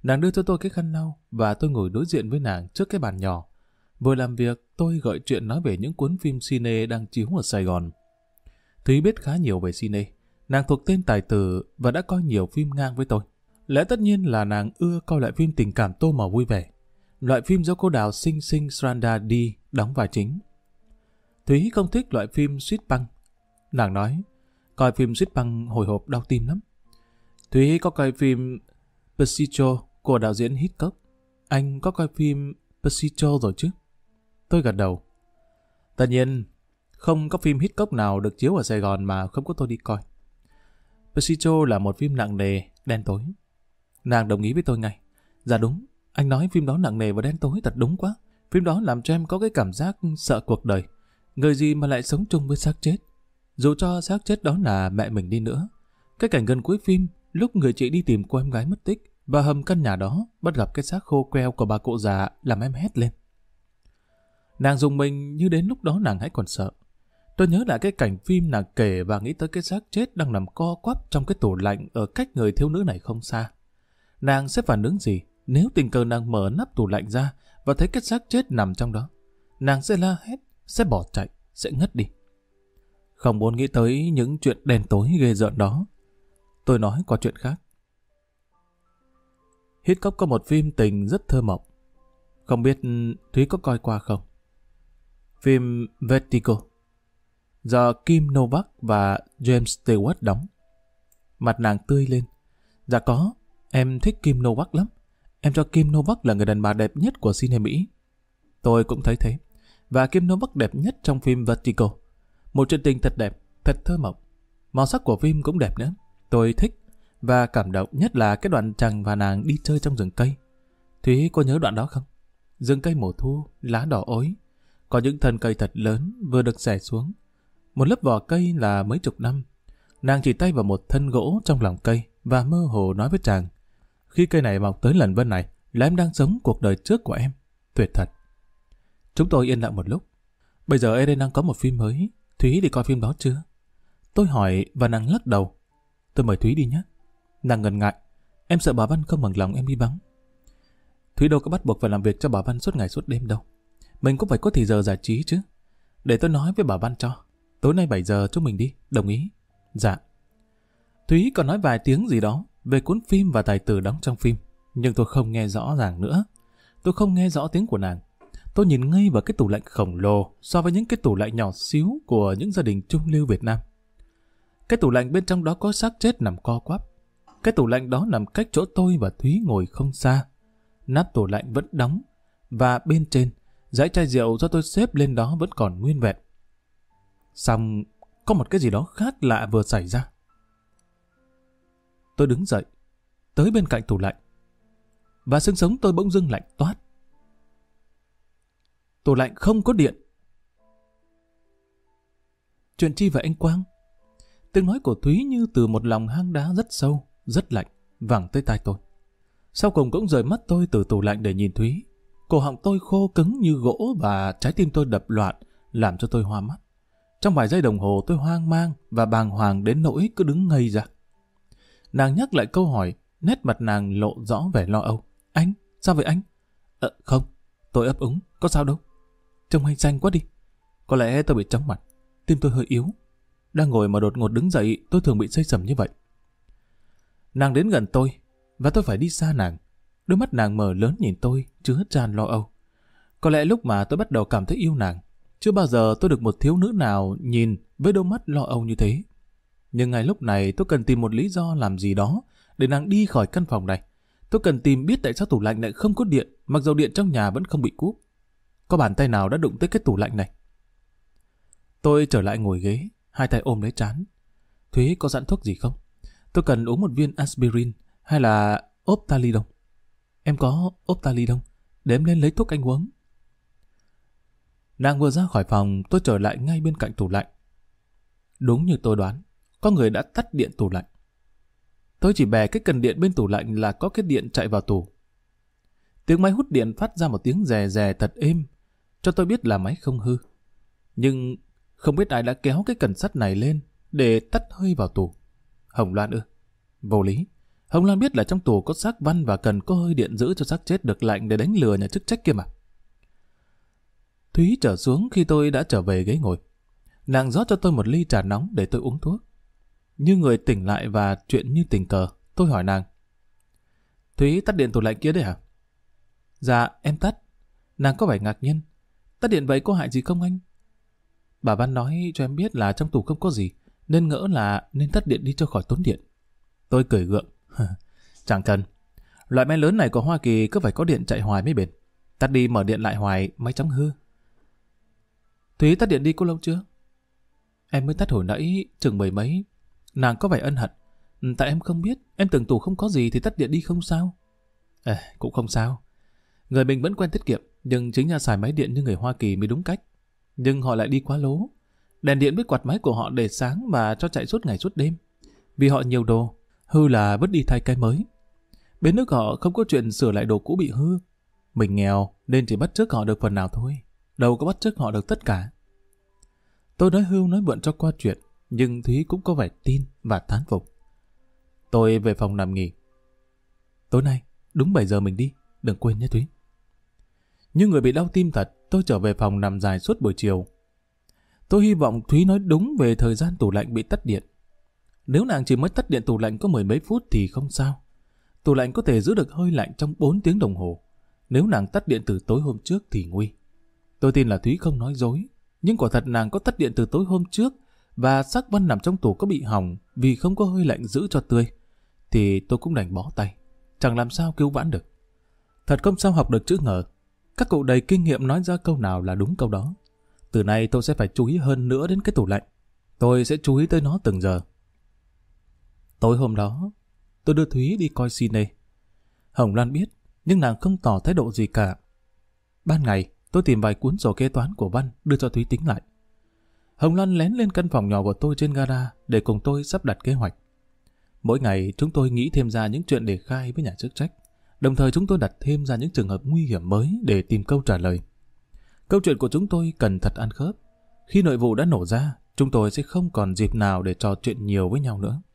Nàng đưa cho tôi cái khăn lau và tôi ngồi đối diện với nàng trước cái bàn nhỏ. Vừa làm việc, tôi gợi chuyện nói về những cuốn phim cine đang chiếu ở Sài Gòn. Thúy biết khá nhiều về cine. Nàng thuộc tên tài tử và đã coi nhiều phim ngang với tôi. Lẽ tất nhiên là nàng ưa coi lại phim tình cảm tô màu vui vẻ. Loại phim do cô Đào Sinh Sinh Sranda đi đóng vai chính. Thúy không thích loại phim suýt băng. Nàng nói, coi phim suýt băng hồi hộp đau tim lắm. Thúy có coi phim Persico của đạo diễn Hitchcock. Anh có coi phim Persico rồi chứ? Tôi gật đầu. Tất nhiên, không có phim Hitchcock nào được chiếu ở Sài Gòn mà không có tôi đi coi. Persico là một phim nặng nề, đen tối. Nàng đồng ý với tôi ngay. Dạ đúng, anh nói phim đó nặng nề và đen tối thật đúng quá. Phim đó làm cho em có cái cảm giác sợ cuộc đời. Người gì mà lại sống chung với xác chết. Dù cho xác chết đó là mẹ mình đi nữa. Cái cảnh gần cuối phim, lúc người chị đi tìm cô em gái mất tích và hầm căn nhà đó bắt gặp cái xác khô queo của bà cụ già làm em hét lên. Nàng dùng mình như đến lúc đó nàng hãy còn sợ. Tôi nhớ lại cái cảnh phim nàng kể và nghĩ tới cái xác chết đang nằm co quắp trong cái tủ lạnh ở cách người thiếu nữ này không xa. Nàng sẽ phản ứng gì nếu tình cờ nàng mở nắp tủ lạnh ra và thấy cái xác chết nằm trong đó? Nàng sẽ la hét, sẽ bỏ chạy, sẽ ngất đi. Không muốn nghĩ tới những chuyện đen tối ghê rợn đó. Tôi nói qua chuyện khác. Hitchcock có một phim tình rất thơ mộng. Không biết Thúy có coi qua không? Phim Vertigo do Kim Novak và James Stewart đóng. Mặt nàng tươi lên. Dạ có, em thích Kim Novak lắm. Em cho Kim Novak là người đàn bà đẹp nhất của cine Mỹ. Tôi cũng thấy thế. Và Kim Novak đẹp nhất trong phim Vertigo. Một chuyện tình thật đẹp, thật thơ mộng. Màu sắc của phim cũng đẹp nữa. Tôi thích và cảm động nhất là cái đoạn chàng và nàng đi chơi trong rừng cây. Thúy có nhớ đoạn đó không? Rừng cây mùa thu, lá đỏ ối. Có những thân cây thật lớn vừa được xẻ xuống. Một lớp vỏ cây là mấy chục năm. Nàng chỉ tay vào một thân gỗ trong lòng cây và mơ hồ nói với chàng: khi cây này mọc tới lần bên này là em đang sống cuộc đời trước của em. Tuyệt thật. Chúng tôi yên lặng một lúc. Bây giờ Eden đang có một phim mới. Thúy đi coi phim đó chưa? Tôi hỏi và nàng lắc đầu. Tôi mời Thúy đi nhé. Nàng ngần ngại. Em sợ bà Văn không bằng lòng em đi vắng. Thúy đâu có bắt buộc phải làm việc cho bà Văn suốt ngày suốt đêm đâu. Mình cũng phải có thì giờ giải trí chứ. Để tôi nói với bà Văn cho. Tối nay 7 giờ chúng mình đi. Đồng ý? Dạ. Thúy còn nói vài tiếng gì đó về cuốn phim và tài tử đóng trong phim. Nhưng tôi không nghe rõ ràng nữa. Tôi không nghe rõ tiếng của nàng. Tôi nhìn ngay vào cái tủ lạnh khổng lồ so với những cái tủ lạnh nhỏ xíu của những gia đình trung lưu Việt Nam. Cái tủ lạnh bên trong đó có xác chết nằm co quắp. Cái tủ lạnh đó nằm cách chỗ tôi và Thúy ngồi không xa. Nắp tủ lạnh vẫn đóng và bên trên dãy chai rượu do tôi xếp lên đó vẫn còn nguyên vẹn. Xong có một cái gì đó khác lạ vừa xảy ra. Tôi đứng dậy tới bên cạnh tủ lạnh và xương sống tôi bỗng dưng lạnh toát. Tủ lạnh không có điện. Chuyện chi vậy anh Quang? Tiếng nói của Thúy như từ một lòng hang đá rất sâu, rất lạnh, vẳng tới tai tôi. Sau cùng cũng rời mắt tôi từ tủ lạnh để nhìn Thúy. Cổ họng tôi khô cứng như gỗ và trái tim tôi đập loạn, làm cho tôi hoa mắt. Trong vài giây đồng hồ tôi hoang mang và bàng hoàng đến nỗi cứ đứng ngây ra. Nàng nhắc lại câu hỏi, nét mặt nàng lộ rõ vẻ lo âu. Anh, sao vậy anh? Không, tôi ấp úng, có sao đâu. Trông anh xanh quá đi. Có lẽ tôi bị chóng mặt, tim tôi hơi yếu. Đang ngồi mà đột ngột đứng dậy, tôi thường bị say sẩm như vậy. Nàng đến gần tôi, và tôi phải đi xa nàng. Đôi mắt nàng mở lớn nhìn tôi, chứa tràn lo âu. Có lẽ lúc mà tôi bắt đầu cảm thấy yêu nàng, chưa bao giờ tôi được một thiếu nữ nào nhìn với đôi mắt lo âu như thế. Nhưng ngay lúc này tôi cần tìm một lý do làm gì đó để nàng đi khỏi căn phòng này. Tôi cần tìm biết tại sao tủ lạnh lại không có điện, mặc dầu điện trong nhà vẫn không bị cúp. Có bàn tay nào đã đụng tới cái tủ lạnh này? Tôi trở lại ngồi ghế, hai tay ôm lấy trán. Thúy có dặn thuốc gì không? Tôi cần uống một viên aspirin hay là Optalidon. Em có Optalidon, để em lên lấy thuốc anh uống. Nàng vừa ra khỏi phòng, tôi trở lại ngay bên cạnh tủ lạnh. Đúng như tôi đoán, có người đã tắt điện tủ lạnh. Tôi chỉ bè cái cần điện bên tủ lạnh là có cái điện chạy vào tủ. Tiếng máy hút điện phát ra một tiếng rè rè thật êm, cho tôi biết là máy không hư. Nhưng không biết ai đã kéo cái cần sắt này lên để tắt hơi vào tủ. Hồng Loan ư? Vô lý. Hồng Loan biết là trong tù có xác Văn và cần có hơi điện giữ cho xác chết được lạnh để đánh lừa nhà chức trách kia mà. Thúy trở xuống khi tôi đã trở về ghế ngồi. Nàng rót cho tôi một ly trà nóng để tôi uống thuốc. Như người tỉnh lại và chuyện như tình cờ, tôi hỏi nàng. Thúy tắt điện tủ lạnh kia đấy hả? Dạ, em tắt. Nàng có vẻ ngạc nhiên. Tắt điện vậy có hại gì không anh? Bà Văn nói cho em biết là trong tủ không có gì, nên ngỡ là nên tắt điện đi cho khỏi tốn điện. Tôi cười gượng. Chẳng cần. Loại máy lớn này của Hoa Kỳ cứ phải có điện chạy hoài mới bền. Tắt đi mở điện lại hoài, máy chóng hư. Thúy tắt điện đi có lâu chưa? Em mới tắt hồi nãy, chừng 10 mấy. Nàng có vẻ ân hận. Tại em không biết, em tưởng tủ không có gì thì tắt điện đi không sao. Cũng không sao. Người mình vẫn quen tiết kiệm, nhưng chính là xài máy điện như người Hoa Kỳ mới đúng cách. Nhưng họ lại đi quá lố. Đèn điện với quạt máy của họ để sáng và cho chạy suốt ngày suốt đêm. Vì họ nhiều đồ, hư là vứt đi thay cái mới. Bên nước họ không có chuyện sửa lại đồ cũ bị hư. Mình nghèo nên chỉ bắt chước họ được phần nào thôi. Đâu có bắt chước họ được tất cả. Tôi nói hưu nói vượn cho qua chuyện, nhưng Thúy cũng có vẻ tin và thán phục. Tôi về phòng nằm nghỉ. Tối nay, đúng 7 giờ mình đi, đừng quên nhé Thúy. Như người bị đau tim thật, tôi trở về phòng nằm dài suốt buổi chiều. Tôi hy vọng Thúy nói đúng về thời gian tủ lạnh bị tắt điện. Nếu nàng chỉ mới tắt điện tủ lạnh có 10 mấy phút thì không sao. Tủ lạnh có thể giữ được hơi lạnh trong 4 tiếng đồng hồ. Nếu nàng tắt điện từ tối hôm trước thì nguy. Tôi tin là Thúy không nói dối. Nhưng quả thật nàng có tắt điện từ tối hôm trước và xác Văn nằm trong tủ có bị hỏng vì không có hơi lạnh giữ cho tươi. Thì tôi cũng đành bó tay. Chẳng làm sao cứu vãn được. Thật không sao học được chữ ngờ. Các cụ đầy kinh nghiệm nói ra câu nào là đúng câu đó. Từ nay tôi sẽ phải chú ý hơn nữa đến cái tủ lạnh. Tôi sẽ chú ý tới nó từng giờ. Tối hôm đó, tôi đưa Thúy đi coi cine. Hồng Loan biết, nhưng nàng không tỏ thái độ gì cả. Ban ngày, tôi tìm vài cuốn sổ kế toán của Văn đưa cho Thúy tính lại. Hồng Loan lén lên căn phòng nhỏ của tôi trên gara để cùng tôi sắp đặt kế hoạch. Mỗi ngày chúng tôi nghĩ thêm ra những chuyện để khai với nhà chức trách. Đồng thời chúng tôi đặt thêm ra những trường hợp nguy hiểm mới để tìm câu trả lời. Câu chuyện của chúng tôi cần thật ăn khớp. Khi nội vụ đã nổ ra, chúng tôi sẽ không còn dịp nào để trò chuyện nhiều với nhau nữa.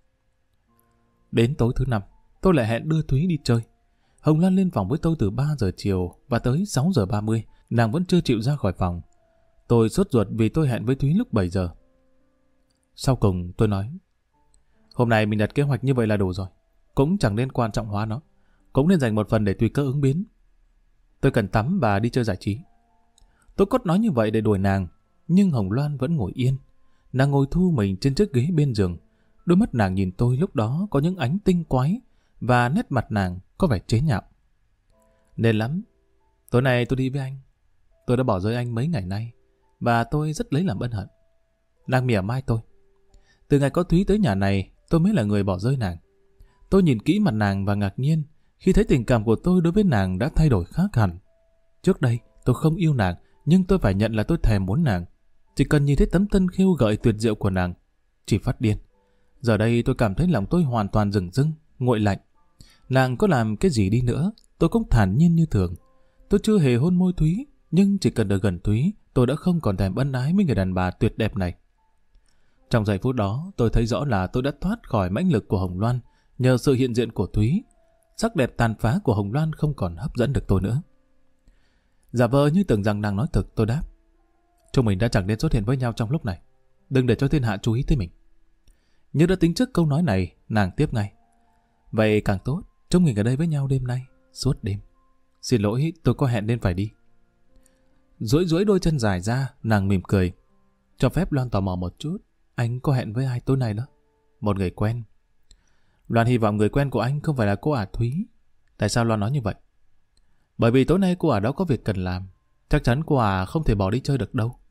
Đến tối thứ 5, tôi lại hẹn đưa Thúy đi chơi. Hồng Loan lên phòng với tôi từ 3 giờ chiều và tới 6 giờ 30, nàng vẫn chưa chịu ra khỏi phòng. Tôi sốt ruột vì tôi hẹn với Thúy lúc 7 giờ. Sau cùng tôi nói, hôm nay mình đặt kế hoạch như vậy là đủ rồi. Cũng chẳng nên quan trọng hóa nó. Cũng nên dành một phần để tùy cơ ứng biến. Tôi cần tắm và đi chơi giải trí. Tôi cốt nói như vậy để đuổi nàng, nhưng Hồng Loan vẫn ngồi yên. Nàng ngồi thu mình trên chiếc ghế bên giường. Đôi mắt nàng nhìn tôi lúc đó có những ánh tinh quái và nét mặt nàng có vẻ chế nhạo. Nên lắm. Tối nay tôi đi với anh. Tôi đã bỏ rơi anh mấy ngày nay và tôi rất lấy làm ân hận. Nàng mỉa mai tôi. Từ ngày có Thúy tới nhà này, tôi mới là người bỏ rơi nàng. Tôi nhìn kỹ mặt nàng và ngạc nhiên khi thấy tình cảm của tôi đối với nàng đã thay đổi khác hẳn. Trước đây, tôi không yêu nàng, nhưng tôi phải nhận là tôi thèm muốn nàng. Chỉ cần nhìn thấy tấm thân khêu gợi tuyệt diệu của nàng, chỉ phát điên. Giờ đây tôi cảm thấy lòng tôi hoàn toàn rừng rưng, nguội lạnh. Nàng có làm cái gì đi nữa, tôi cũng thản nhiên như thường. Tôi chưa hề hôn môi Thúy, nhưng chỉ cần được gần Thúy, tôi đã không còn thèm ân ái với người đàn bà tuyệt đẹp này. Trong giây phút đó, tôi thấy rõ là tôi đã thoát khỏi mãnh lực của Hồng Loan nhờ sự hiện diện của Thúy. Sắc đẹp tàn phá của Hồng Loan không còn hấp dẫn được tôi nữa. Giả vờ như tưởng rằng nàng nói thực, tôi đáp. Chúng mình đã chẳng nên xuất hiện với nhau trong lúc này. Đừng để cho thiên hạ chú ý tới mình. Như đã tính trước câu nói này, nàng tiếp ngay. Vậy càng tốt, chúng mình ở đây với nhau đêm nay, suốt đêm. Xin lỗi, tôi có hẹn nên phải đi. Duỗi duỗi đôi chân dài ra, nàng mỉm cười. Cho phép Loan tò mò một chút, anh có hẹn với ai tối nay đó? Một người quen. Loan hy vọng người quen của anh không phải là cô ả Thúy. Tại sao Loan nói như vậy? Bởi vì tối nay cô ả đó có việc cần làm. Chắc chắn cô ả không thể bỏ đi chơi được đâu.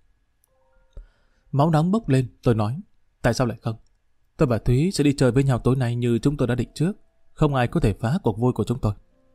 Máu nóng bốc lên, tôi nói. Tại sao lại không? Tôi và Thúy sẽ đi chơi với nhau tối nay như chúng tôi đã định trước. Không ai có thể phá cuộc vui của chúng tôi.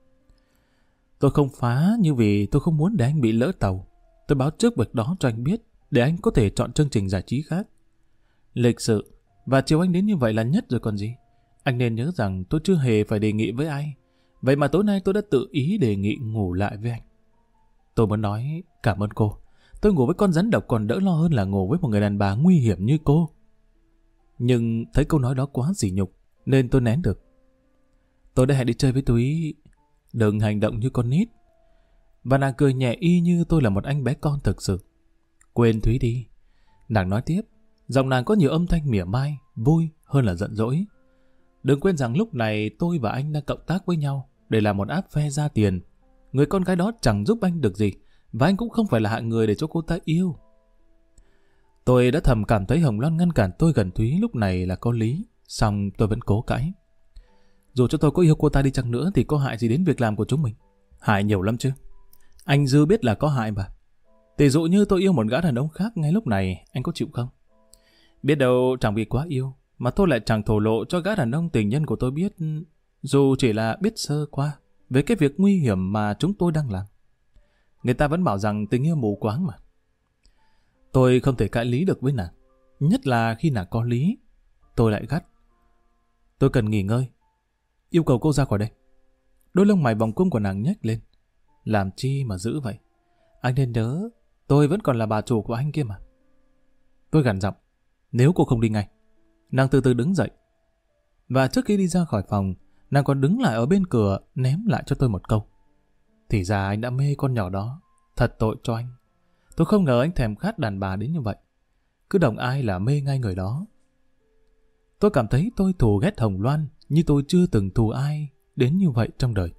Tôi không phá như vì tôi không muốn để anh bị lỡ tàu. Tôi báo trước việc đó cho anh biết để anh có thể chọn chương trình giải trí khác. Lịch sự và chiều anh đến như vậy là nhất rồi còn gì. Anh nên nhớ rằng tôi chưa hề phải đề nghị với ai. Vậy mà tối nay tôi đã tự ý đề nghị ngủ lại với anh. Tôi muốn nói cảm ơn cô. Tôi ngủ với con rắn độc còn đỡ lo hơn là ngủ với một người đàn bà nguy hiểm như cô. Nhưng thấy câu nói đó quá sỉ nhục nên tôi nén được. Tôi đã hẹn đi chơi với Thúy. Đừng hành động như con nít. Và nàng cười nhẹ y như tôi là một anh bé con thực sự. Quên Thúy đi. Nàng nói tiếp. Giọng nàng có nhiều âm thanh mỉa mai, vui hơn là giận dỗi. Đừng quên rằng lúc này tôi và anh đang cộng tác với nhau để làm một app phe ra tiền. Người con gái đó chẳng giúp anh được gì, và anh cũng không phải là hạng người để cho cô ta yêu. Tôi đã thầm cảm thấy Hồng Loan ngăn cản tôi gần Thúy lúc này là có lý, song tôi vẫn cố cãi. Dù cho tôi có yêu cô ta đi chăng nữa thì có hại gì đến việc làm của chúng mình? Hại nhiều lắm chứ. Anh dư biết là có hại mà. Tỷ dụ như tôi yêu một gã đàn ông khác ngay lúc này, anh có chịu không? Biết đâu chẳng vì quá yêu mà tôi lại chẳng thổ lộ cho gã đàn ông tình nhân của tôi biết, dù chỉ là biết sơ qua về cái việc nguy hiểm mà chúng tôi đang làm. Người ta vẫn bảo rằng tình yêu mù quáng mà. Tôi không thể cãi lý được với nàng, nhất là khi nàng có lý. Tôi lại gắt. Tôi cần nghỉ ngơi. Yêu cầu cô ra khỏi đây. Đôi lông mày vòng cung của nàng nhếch lên. Làm chi mà giữ vậy? Anh nên nhớ, tôi vẫn còn là bà chủ của anh kia mà. Tôi gằn giọng. Nếu cô không đi ngay. Nàng từ từ đứng dậy. Và trước khi đi ra khỏi phòng, nàng còn đứng lại ở bên cửa ném lại cho tôi một câu. Thì ra anh đã mê con nhỏ đó. Thật tội cho anh. Tôi không ngờ anh thèm khát đàn bà đến như vậy. Cứ đồng ai là mê ngay người đó. Tôi cảm thấy tôi thù ghét Hồng Loan như tôi chưa từng thù ai đến như vậy trong đời.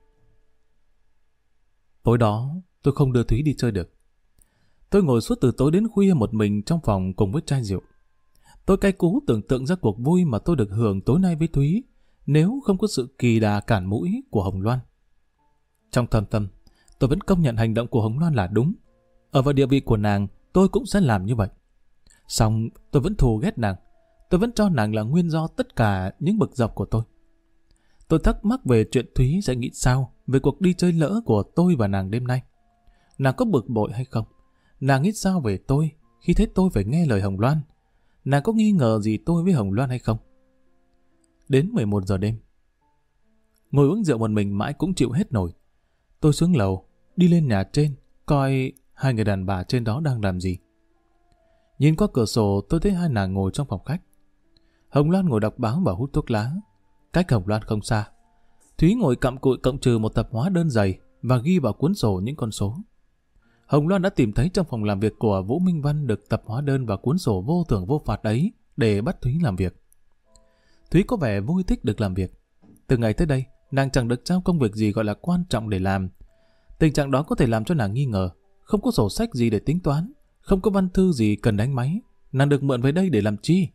Tối đó, tôi không đưa Thúy đi chơi được. Tôi ngồi suốt từ tối đến khuya một mình trong phòng cùng với chai rượu. Tôi cay cú tưởng tượng ra cuộc vui mà tôi được hưởng tối nay với Thúy nếu không có sự kỳ đà cản mũi của Hồng Loan. Trong thâm tâm, tôi vẫn công nhận hành động của Hồng Loan là đúng. Ở vào địa vị của nàng, tôi cũng sẽ làm như vậy. Song tôi vẫn thù ghét nàng. Tôi vẫn cho nàng là nguyên do tất cả những bực dọc của tôi. Tôi thắc mắc về chuyện Thúy sẽ nghĩ sao về cuộc đi chơi lỡ của tôi và nàng đêm nay. Nàng có bực bội hay không? Nàng nghĩ sao về tôi khi thấy tôi phải nghe lời Hồng Loan? Nàng có nghi ngờ gì tôi với Hồng Loan hay không? Đến 11 giờ đêm, ngồi uống rượu một mình mãi cũng chịu hết nổi. Tôi xuống lầu, đi lên nhà trên, coi hai người đàn bà trên đó đang làm gì. Nhìn qua cửa sổ tôi thấy hai nàng ngồi trong phòng khách. Hồng Loan ngồi đọc báo và hút thuốc lá. Cách Hồng Loan không xa, Thúy ngồi cặm cụi cộng trừ một tập hóa đơn dày và ghi vào cuốn sổ những con số. Hồng Loan đã tìm thấy trong phòng làm việc của Vũ Minh Văn được tập hóa đơn và cuốn sổ vô thưởng vô phạt ấy để bắt Thúy làm việc. Thúy có vẻ vui thích được làm việc. Từ ngày tới đây, nàng chẳng được trao công việc gì gọi là quan trọng để làm. Tình trạng đó có thể làm cho nàng nghi ngờ. Không có sổ sách gì để tính toán, không có văn thư gì cần đánh máy. Nàng được mượn về đây để làm chi?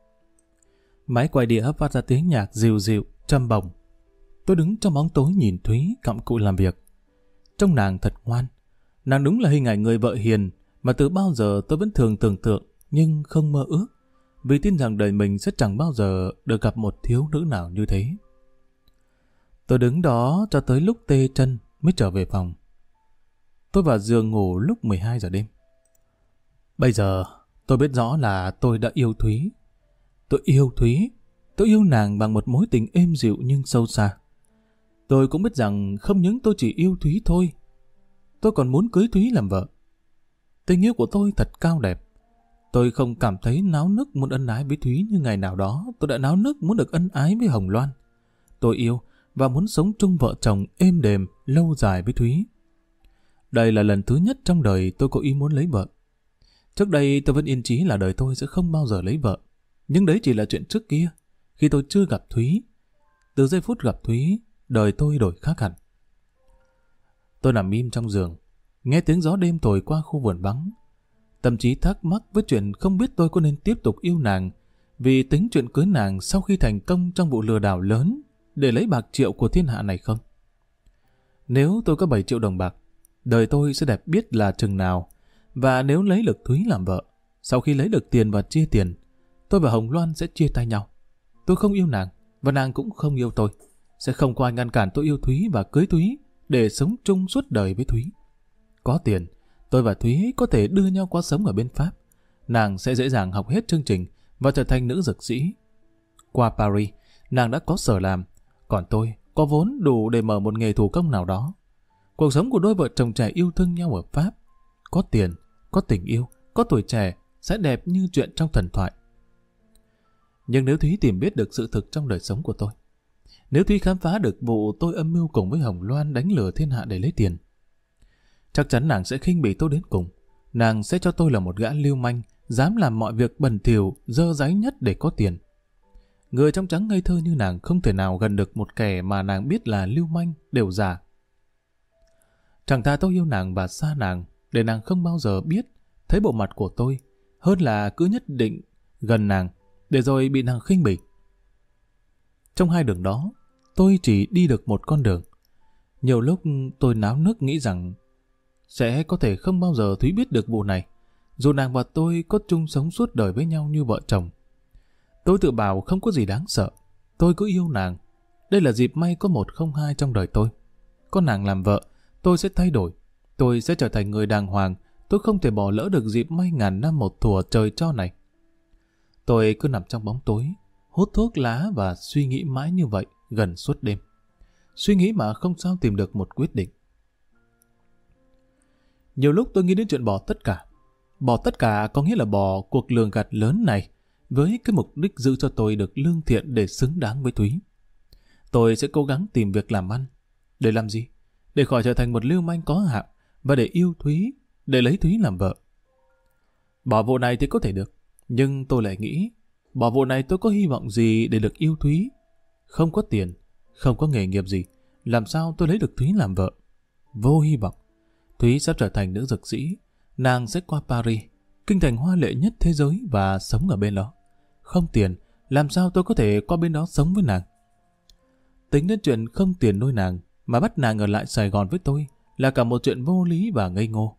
Máy quay đĩa phát ra tiếng nhạc dịu dịu, trầm bổng. Tôi đứng trong bóng tối nhìn Thúy cặm cụi làm việc. Trông nàng thật ngoan. Nàng đúng là hình ảnh người vợ hiền mà từ bao giờ tôi vẫn thường tưởng tượng nhưng không mơ ước, vì tin rằng đời mình sẽ chẳng bao giờ được gặp một thiếu nữ nào như thế. Tôi đứng đó cho tới lúc tê chân mới trở về phòng. Tôi vào giường ngủ lúc 12 giờ đêm. Bây giờ tôi biết rõ là tôi đã yêu Thúy. Tôi yêu Thúy. Tôi yêu nàng bằng một mối tình êm dịu nhưng sâu xa. Tôi cũng biết rằng không những tôi chỉ yêu Thúy thôi, tôi còn muốn cưới Thúy làm vợ. Tình yêu của tôi thật cao đẹp. Tôi không cảm thấy náo nức muốn ân ái với Thúy như ngày nào đó tôi đã náo nức muốn được ân ái với Hồng Loan. Tôi yêu và muốn sống chung vợ chồng êm đềm, lâu dài với Thúy. Đây là lần thứ nhất trong đời tôi có ý muốn lấy vợ. Trước đây tôi vẫn yên chí là đời tôi sẽ không bao giờ lấy vợ. Nhưng đấy chỉ là chuyện trước kia, khi tôi chưa gặp Thúy. Từ giây phút gặp Thúy, đời tôi đổi khác hẳn. Tôi nằm im trong giường, nghe tiếng gió đêm thổi qua khu vườn vắng. Tâm trí thắc mắc với chuyện không biết tôi có nên tiếp tục yêu nàng, vì tính chuyện cưới nàng sau khi thành công trong vụ lừa đảo lớn để lấy bạc triệu của thiên hạ này không. Nếu tôi có 7 triệu đồng bạc, đời tôi sẽ đẹp biết là chừng nào. Và nếu lấy được Thúy làm vợ, sau khi lấy được tiền và chia tiền, tôi và Hồng Loan sẽ chia tay nhau. Tôi không yêu nàng, và nàng cũng không yêu tôi. Sẽ không có ai ngăn cản tôi yêu Thúy và cưới Thúy để sống chung suốt đời với Thúy. Có tiền, tôi và Thúy có thể đưa nhau qua sống ở bên Pháp. Nàng sẽ dễ dàng học hết chương trình và trở thành nữ dược sĩ. Qua Paris, nàng đã có sở làm, còn tôi có vốn đủ để mở một nghề thủ công nào đó. Cuộc sống của đôi vợ chồng trẻ yêu thương nhau ở Pháp, có tiền, có tình yêu, có tuổi trẻ, sẽ đẹp như chuyện trong thần thoại. Nhưng nếu Thúy tìm biết được sự thực trong đời sống của tôi, Nếu Thúy khám phá được vụ tôi âm mưu cùng với Hồng Loan đánh lừa thiên hạ để lấy tiền, chắc chắn nàng sẽ khinh bỉ tôi đến cùng. Nàng sẽ cho tôi là một gã lưu manh, dám làm mọi việc bẩn thỉu, dơ dáy nhất để có tiền. Người trong trắng ngây thơ như nàng không thể nào gần được một kẻ mà nàng biết là lưu manh, đều giả. Chẳng thà tôi yêu nàng và xa nàng, để nàng không bao giờ biết, thấy bộ mặt của tôi, hơn là cứ nhất định gần nàng, để rồi bị nàng khinh bỉ. Trong hai đường đó, tôi chỉ đi được một con đường. Nhiều lúc tôi náo nức nghĩ rằng sẽ có thể không bao giờ Thúy biết được vụ này, dù nàng và tôi có chung sống suốt đời với nhau như vợ chồng. Tôi tự bảo không có gì đáng sợ, tôi cứ yêu nàng. Đây là dịp may có một không hai trong đời tôi. Có nàng làm vợ, tôi sẽ thay đổi, tôi sẽ trở thành người đàng hoàng, tôi không thể bỏ lỡ được dịp may ngàn năm một thủa trời cho này. Tôi cứ nằm trong bóng tối, hút thuốc lá và suy nghĩ mãi như vậy gần suốt đêm. Suy nghĩ mà không sao tìm được một quyết định. Nhiều lúc tôi nghĩ đến chuyện bỏ tất cả. Bỏ tất cả có nghĩa là bỏ cuộc lường gạt lớn này với cái mục đích giữ cho tôi được lương thiện để xứng đáng với Thúy. Tôi sẽ cố gắng tìm việc làm ăn. Để làm gì? Để khỏi trở thành một lưu manh có hạng và để yêu Thúy, để lấy Thúy làm vợ. Bỏ vụ này thì có thể được, nhưng tôi lại nghĩ bỏ vụ này tôi có hy vọng gì để được yêu Thúy? Không có tiền, không có nghề nghiệp gì, làm sao tôi lấy được Thúy làm vợ? Vô hy vọng. Thúy sắp trở thành nữ dược sĩ, nàng sẽ qua Paris, kinh thành hoa lệ nhất thế giới và sống ở bên đó. Không tiền, làm sao tôi có thể qua bên đó sống với nàng? Tính đến chuyện không tiền nuôi nàng mà bắt nàng ở lại Sài Gòn với tôi là cả một chuyện vô lý và ngây ngô.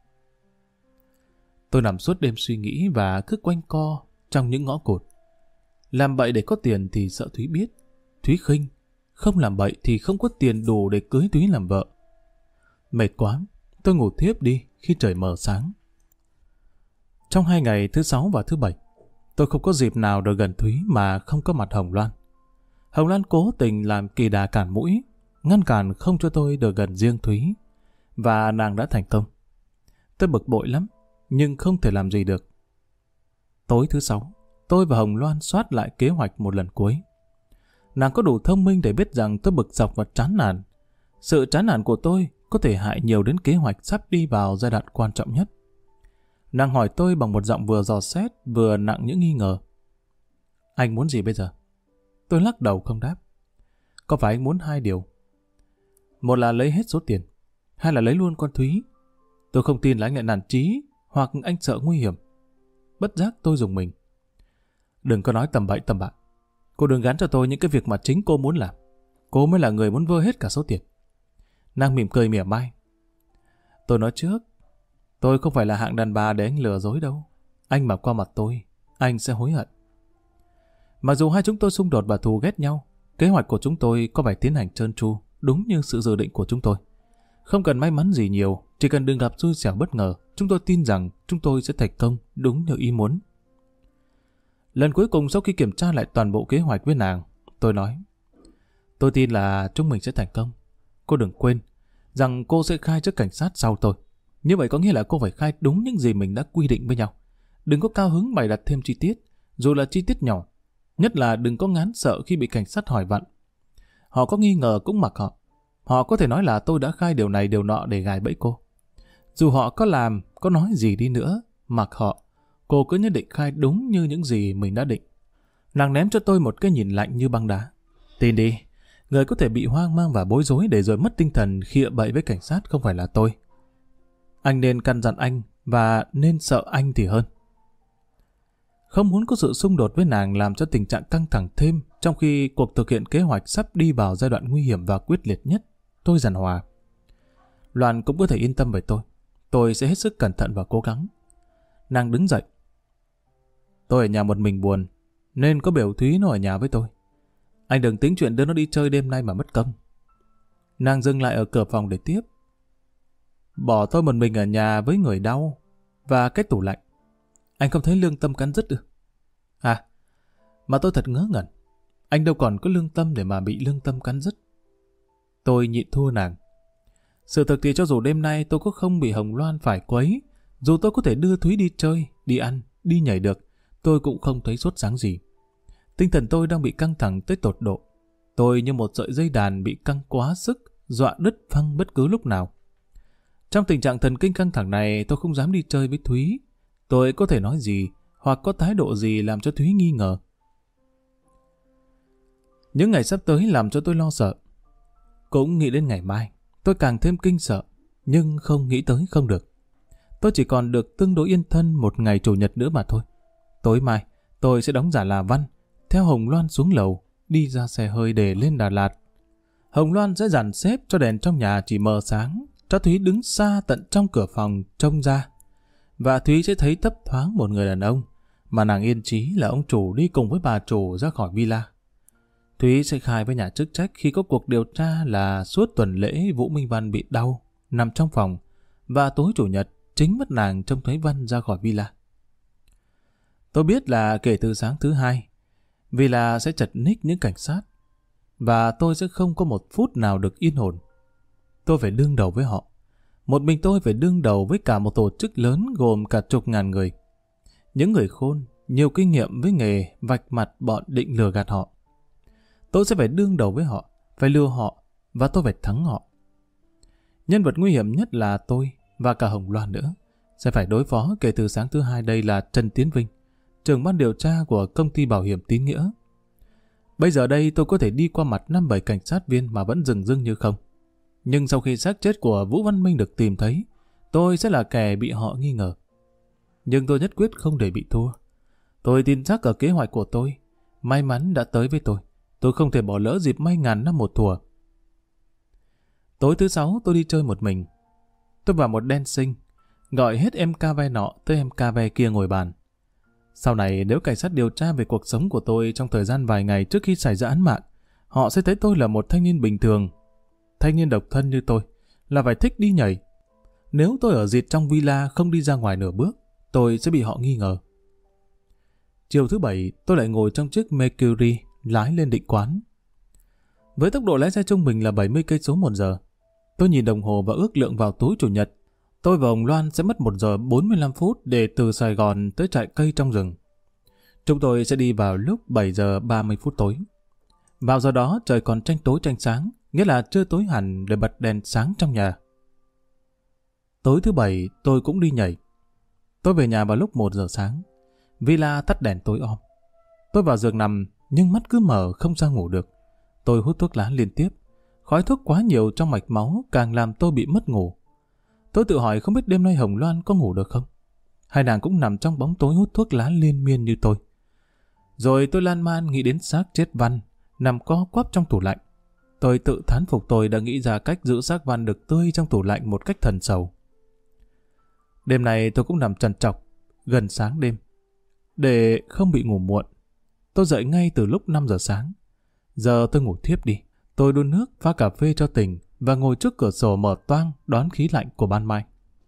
Tôi nằm suốt đêm suy nghĩ và cứ quanh co trong những ngõ cụt. Làm bậy để có tiền thì sợ Thúy biết, Thúy khinh. Không làm bậy thì không có tiền đủ để cưới Thúy làm vợ. Mệt quá, tôi ngủ thiếp đi khi trời mờ sáng. Trong 2 ngày thứ 6 và thứ 7, tôi không có dịp nào được gần Thúy mà không có mặt Hồng Loan. Hồng Loan cố tình làm kỳ đà cản mũi, ngăn cản không cho tôi được gần riêng Thúy, và nàng đã thành công. Tôi bực bội lắm, nhưng không thể làm gì được. Tối thứ 6, tôi và Hồng Loan soát lại kế hoạch một lần cuối. Nàng có đủ thông minh để biết rằng tôi bực dọc và chán nản. Sự chán nản của tôi có thể hại nhiều đến kế hoạch sắp đi vào giai đoạn quan trọng nhất. Nàng hỏi tôi bằng một giọng vừa dò xét, vừa nặng những nghi ngờ. Anh muốn gì bây giờ? Tôi lắc đầu không đáp. Có phải anh muốn 2 điều? Một là lấy hết số tiền, 2 là lấy luôn con Thúy. Tôi không tin là anh lại nản chí, hoặc anh sợ nguy hiểm. Bất giác tôi dùng mình. Đừng có nói tầm bậy tầm bạ. Cô đừng gắn cho tôi những cái việc mà chính cô muốn làm. Cô mới là người muốn vơ hết cả số tiền. Nàng mỉm cười mỉa mai. Tôi nói trước, tôi không phải là hạng đàn bà để anh lừa dối đâu. Anh mà qua mặt tôi, anh sẽ hối hận. Mặc dù hai chúng tôi xung đột và thù ghét nhau, kế hoạch của chúng tôi có phải tiến hành trơn tru, đúng như sự dự định của chúng tôi. Không cần may mắn gì nhiều, chỉ cần đừng gặp xui xẻo bất ngờ, chúng tôi tin rằng chúng tôi sẽ thành công đúng như ý muốn. Lần cuối cùng sau khi kiểm tra lại toàn bộ kế hoạch với nàng, tôi nói, tôi tin là chúng mình sẽ thành công. Cô đừng quên rằng cô sẽ khai trước cảnh sát sau tôi. Như vậy có nghĩa là cô phải khai đúng những gì mình đã quy định với nhau. Đừng có cao hứng bày đặt thêm chi tiết, dù là chi tiết nhỏ. Nhất là đừng có ngán sợ khi bị cảnh sát hỏi vặn. Họ có nghi ngờ cũng mặc họ. Họ có thể nói là tôi đã khai điều này điều nọ để gài bẫy cô. Dù họ có làm, có nói gì đi nữa, mặc họ, cô cứ nhất định khai đúng như những gì mình đã định. Nàng ném cho tôi một cái nhìn lạnh như băng đá. Tin đi, người có thể bị hoang mang và bối rối để rồi mất tinh thần khịa bậy với cảnh sát không phải là tôi. Anh nên căn dặn anh và nên sợ anh thì hơn. Không muốn có sự xung đột với nàng làm cho tình trạng căng thẳng thêm trong khi cuộc thực hiện kế hoạch sắp đi vào giai đoạn nguy hiểm và quyết liệt nhất, tôi giàn hòa. Loan cũng có thể yên tâm về tôi. Tôi sẽ hết sức cẩn thận và cố gắng. Nàng đứng dậy. Tôi ở nhà một mình buồn, nên có biểu Thúy nó ở nhà với tôi. Anh đừng tính chuyện đưa nó đi chơi đêm nay mà mất công. Nàng dừng lại ở cửa phòng để tiếp. Bỏ tôi một mình ở nhà với người đau và cái tủ lạnh. Anh không thấy lương tâm cắn rứt ư? À, mà tôi thật ngớ ngẩn. Anh đâu còn có lương tâm để mà bị lương tâm cắn rứt. Tôi nhịn thua nàng. Sự thực thì cho dù đêm nay tôi có không bị Hồng Loan phải quấy, dù tôi có thể đưa Thúy đi chơi, đi ăn, đi nhảy được, tôi cũng không thấy sốt sáng gì. Tinh thần tôi đang bị căng thẳng tới tột độ. Tôi như một sợi dây đàn bị căng quá sức, dọa đứt phăng bất cứ lúc nào. Trong tình trạng thần kinh căng thẳng này, tôi không dám đi chơi với Thúy. Tôi có thể nói gì, hoặc có thái độ gì làm cho Thúy nghi ngờ. Những ngày sắp tới làm cho tôi lo sợ. Cũng nghĩ đến ngày mai, tôi càng thêm kinh sợ, nhưng không nghĩ tới không được. Tôi chỉ còn được tương đối yên thân một ngày chủ nhật nữa mà thôi. Tối mai, tôi sẽ đóng giả là Văn, theo Hồng Loan xuống lầu, đi ra xe hơi để lên Đà Lạt. Hồng Loan sẽ dàn xếp cho đèn trong nhà chỉ mờ sáng, cho Thúy đứng xa tận trong cửa phòng trông ra. Và Thúy sẽ thấy thấp thoáng một người đàn ông, mà nàng yên chí là ông chủ đi cùng với bà chủ ra khỏi villa. Thúy sẽ khai với nhà chức trách khi có cuộc điều tra là suốt tuần lễ Vũ Minh Văn bị đau, nằm trong phòng, và tối chủ nhật chính mất nàng trông thấy Văn ra khỏi villa. Tôi biết là kể từ sáng thứ hai, villa sẽ chật ních những cảnh sát, và tôi sẽ không có một phút nào được yên ổn. Tôi phải đương đầu với họ. Một mình tôi phải đương đầu với cả một tổ chức lớn gồm cả chục ngàn người. Những người khôn, nhiều kinh nghiệm với nghề vạch mặt bọn định lừa gạt họ. Tôi sẽ phải đương đầu với họ, phải lừa họ, và tôi phải thắng họ. Nhân vật nguy hiểm nhất là tôi, và cả Hồng Loan nữa, sẽ phải đối phó kể từ sáng thứ hai đây là Trần Tiến Vinh, trưởng ban điều tra của công ty bảo hiểm Tín Nghĩa. Bây giờ đây tôi có thể đi qua mặt 5-7 cảnh sát viên mà vẫn dừng dưng như không. Nhưng sau khi xác chết của Vũ Văn Minh được tìm thấy, tôi sẽ là kẻ bị họ nghi ngờ. Nhưng tôi nhất quyết không để bị thua. Tôi tin chắc ở kế hoạch của tôi. May mắn đã tới với tôi. Tôi không thể bỏ lỡ dịp may ngàn năm một thùa. Tối thứ 6 tôi đi chơi một mình. Tôi vào một đen sinh, gọi hết em ca ve nọ tới em ca ve kia ngồi bàn. Sau này nếu cảnh sát điều tra về cuộc sống của tôi trong thời gian vài ngày trước khi xảy ra án mạng, họ sẽ thấy tôi là một thanh niên bình thường. Thanh niên độc thân như tôi là phải thích đi nhảy. Nếu tôi ở dịt trong villa không đi ra ngoài nửa bước, tôi sẽ bị họ nghi ngờ. Chiều thứ 7 tôi lại ngồi trong chiếc Mercury lái lên Định Quán. Với tốc độ lái xe trung bình là 70 cây số một giờ, tôi nhìn đồng hồ và ước lượng vào tối chủ nhật. Tôi và Hồng Loan sẽ mất 1 giờ 45 phút để từ Sài Gòn tới trại cây trong rừng. Chúng tôi sẽ đi vào lúc 7 giờ 30 phút tối. Vào giờ đó trời còn tranh tối tranh sáng, nghĩa là chưa tối hẳn để bật đèn sáng trong nhà. Tối thứ 7 tôi cũng đi nhảy. Tôi về nhà vào lúc 1 giờ sáng. Villa tắt đèn tối om. Tôi vào giường nằm nhưng mắt cứ mở không ra ngủ được. Tôi hút thuốc lá liên tiếp. Khói thuốc quá nhiều trong mạch máu càng làm tôi bị mất ngủ. Tôi tự hỏi không biết đêm nay Hồng Loan có ngủ được không? Hai nàng cũng nằm trong bóng tối hút thuốc lá liên miên như tôi. Rồi tôi lan man nghĩ đến xác chết Văn, nằm co quắp trong tủ lạnh. Tôi tự thán phục tôi đã nghĩ ra cách giữ xác Văn được tươi trong tủ lạnh một cách thần sầu. Đêm này tôi cũng nằm trằn trọc, gần sáng đêm. Để không bị ngủ muộn, tôi dậy ngay từ lúc 5 giờ sáng. Giờ tôi ngủ thiếp đi. Tôi đun nước, pha cà phê cho tỉnh và ngồi trước cửa sổ mở toang đón khí lạnh của ban mai.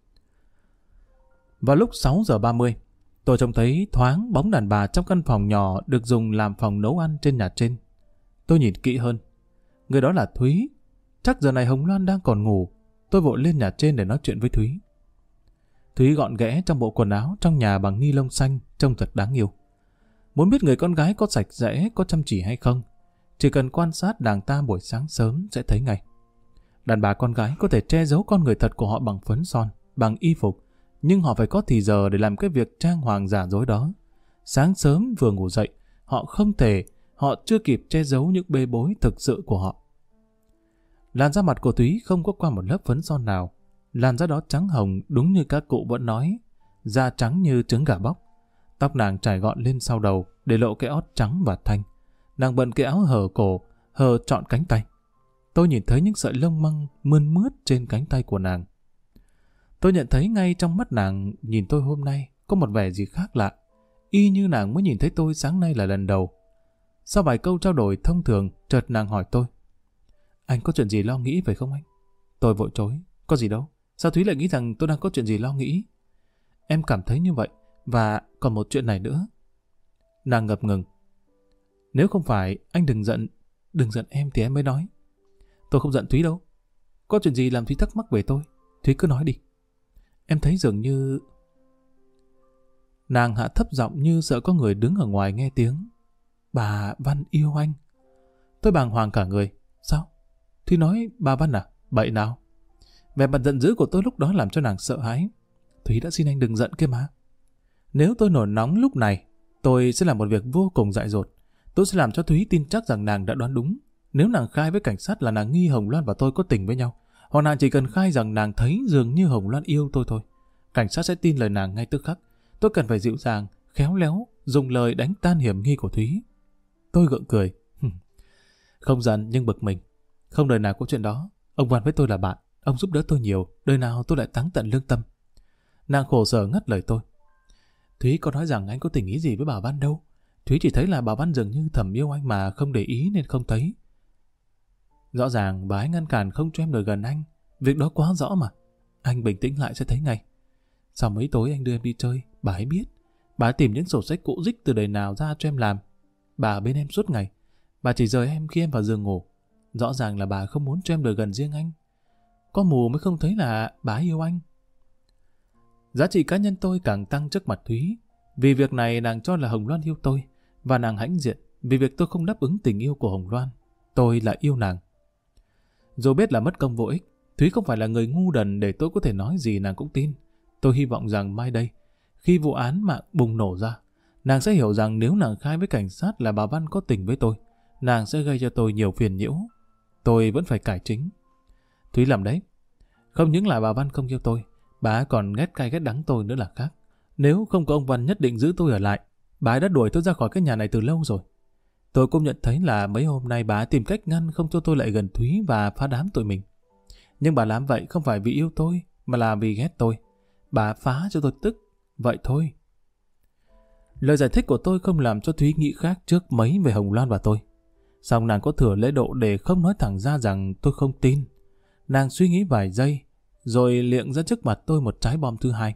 Vào lúc 6 giờ 30, tôi trông thấy thoáng bóng đàn bà trong căn phòng nhỏ được dùng làm phòng nấu ăn trên nhà trên. Tôi nhìn kỹ hơn. Người đó là Thúy. Chắc giờ này Hồng Loan đang còn ngủ. Tôi vội lên nhà trên để nói chuyện với Thúy. Thúy gọn ghẽ trong bộ quần áo trong nhà bằng ni lông xanh, trông thật đáng yêu. Muốn biết người con gái có sạch sẽ, có chăm chỉ hay không, chỉ cần quan sát nàng ta buổi sáng sớm sẽ thấy ngay. Đàn bà con gái có thể che giấu con người thật của họ bằng phấn son, bằng y phục, nhưng họ phải có thì giờ để làm cái việc trang hoàng giả dối đó. Sáng sớm vừa ngủ dậy, họ chưa kịp che giấu những bê bối thực sự của họ. Làn da mặt của Thúy không có qua một lớp phấn son nào. Làn da đó trắng hồng đúng như các cụ vẫn nói, da trắng như trứng gà bóc. Tóc nàng trải gọn lên sau đầu để lộ cái ót trắng và thanh. Nàng bận cái áo hở cổ, hở trọn cánh tay. Tôi nhìn thấy những sợi lông măng mơn mướt trên cánh tay của nàng. Tôi nhận thấy ngay trong mắt nàng nhìn tôi hôm nay có một vẻ gì khác lạ, y như nàng mới nhìn thấy tôi sáng nay là lần đầu. Sau vài câu trao đổi thông thường, chợt nàng hỏi tôi: "Anh có chuyện gì lo nghĩ phải không anh?" Tôi vội chối: "Có gì đâu. Sao Thúy lại nghĩ rằng tôi đang có chuyện gì lo nghĩ?" "Em cảm thấy như vậy, và còn một chuyện này nữa." Nàng ngập ngừng: "Nếu không phải anh đừng giận em thì em mới nói." "Tôi không giận Thúy đâu. Có chuyện gì làm Thúy thắc mắc về tôi, Thúy cứ nói đi. Em thấy dường như..." Nàng hạ thấp giọng như sợ có người đứng ở ngoài nghe tiếng: "Bà Văn yêu anh." Tôi bàng hoàng cả người. Sao? Thúy nói bà Văn à? Bậy nào? Vẻ mặt giận dữ của tôi lúc đó làm cho nàng sợ hãi. Thúy đã xin anh đừng giận kia mà. Nếu tôi nổi nóng lúc này, tôi sẽ làm một việc vô cùng dại dột. Tôi sẽ làm cho Thúy tin chắc rằng nàng đã đoán đúng. Nếu nàng khai với cảnh sát là nàng nghi Hồng Loan và tôi có tình với nhau, hoặc nàng chỉ cần khai rằng nàng thấy dường như Hồng Loan yêu tôi thôi, cảnh sát sẽ tin lời nàng ngay tức khắc. Tôi cần phải dịu dàng, khéo léo, dùng lời đánh tan hiểm nghi của Thúy. Tôi gượng cười. Không giận nhưng bực mình. Không đời nào có chuyện đó. Ông Văn với tôi là bạn, ông giúp đỡ tôi nhiều, đời nào tôi lại táng tận lương tâm. Nàng khổ sở ngắt lời tôi. Thúy có nói rằng anh có tình ý gì với bà Văn đâu. Thúy chỉ thấy là bà Văn dường như thầm yêu anh mà không để ý nên không thấy. Rõ ràng bà ấy ngăn cản không cho em được gần anh. Việc đó quá rõ mà. Anh bình tĩnh lại sẽ thấy ngay. Sau mấy tối anh đưa em đi chơi, bà ấy biết. Bà ấy tìm những sổ sách cũ rích từ đời nào ra cho em làm. Bà ở bên em suốt ngày. Bà chỉ rời em khi em vào giường ngủ. Rõ ràng là bà không muốn cho em được gần riêng anh. Có mù mới không thấy là bà ấy yêu anh. Giá trị cá nhân tôi càng tăng trước mặt Thúy. Vì việc này nàng cho là Hồng Loan yêu tôi, và nàng hãnh diện vì việc tôi không đáp ứng tình yêu của Hồng Loan. Tôi lại yêu nàng. Dù biết là mất công vô ích, Thúy không phải là người ngu đần để tôi có thể nói gì nàng cũng tin. Tôi hy vọng rằng mai đây, khi vụ án mạng bùng nổ ra, nàng sẽ hiểu rằng nếu nàng khai với cảnh sát là bà Văn có tình với tôi, nàng sẽ gây cho tôi nhiều phiền nhiễu. Tôi vẫn phải cải chính. Thúy làm đấy. Không những là bà Văn không yêu tôi, bà ấy còn ghét cay ghét đắng tôi nữa là khác. Nếu không có ông Văn nhất định giữ tôi ở lại, bà ấy đã đuổi tôi ra khỏi cái nhà này từ lâu rồi. Tôi cũng nhận thấy là mấy hôm nay bà ấy tìm cách ngăn không cho tôi lại gần Thúy và phá đám tụi mình. Nhưng bà làm vậy không phải vì yêu tôi, mà là vì ghét tôi. Bà phá cho tôi tức, vậy thôi. Lời giải thích của tôi không làm cho Thúy nghĩ khác trước mấy về Hồng Loan và tôi. Song nàng có thừa lễ độ để không nói thẳng ra rằng tôi không tin. Nàng suy nghĩ vài giây, rồi liệng ra trước mặt tôi một trái bom thứ hai.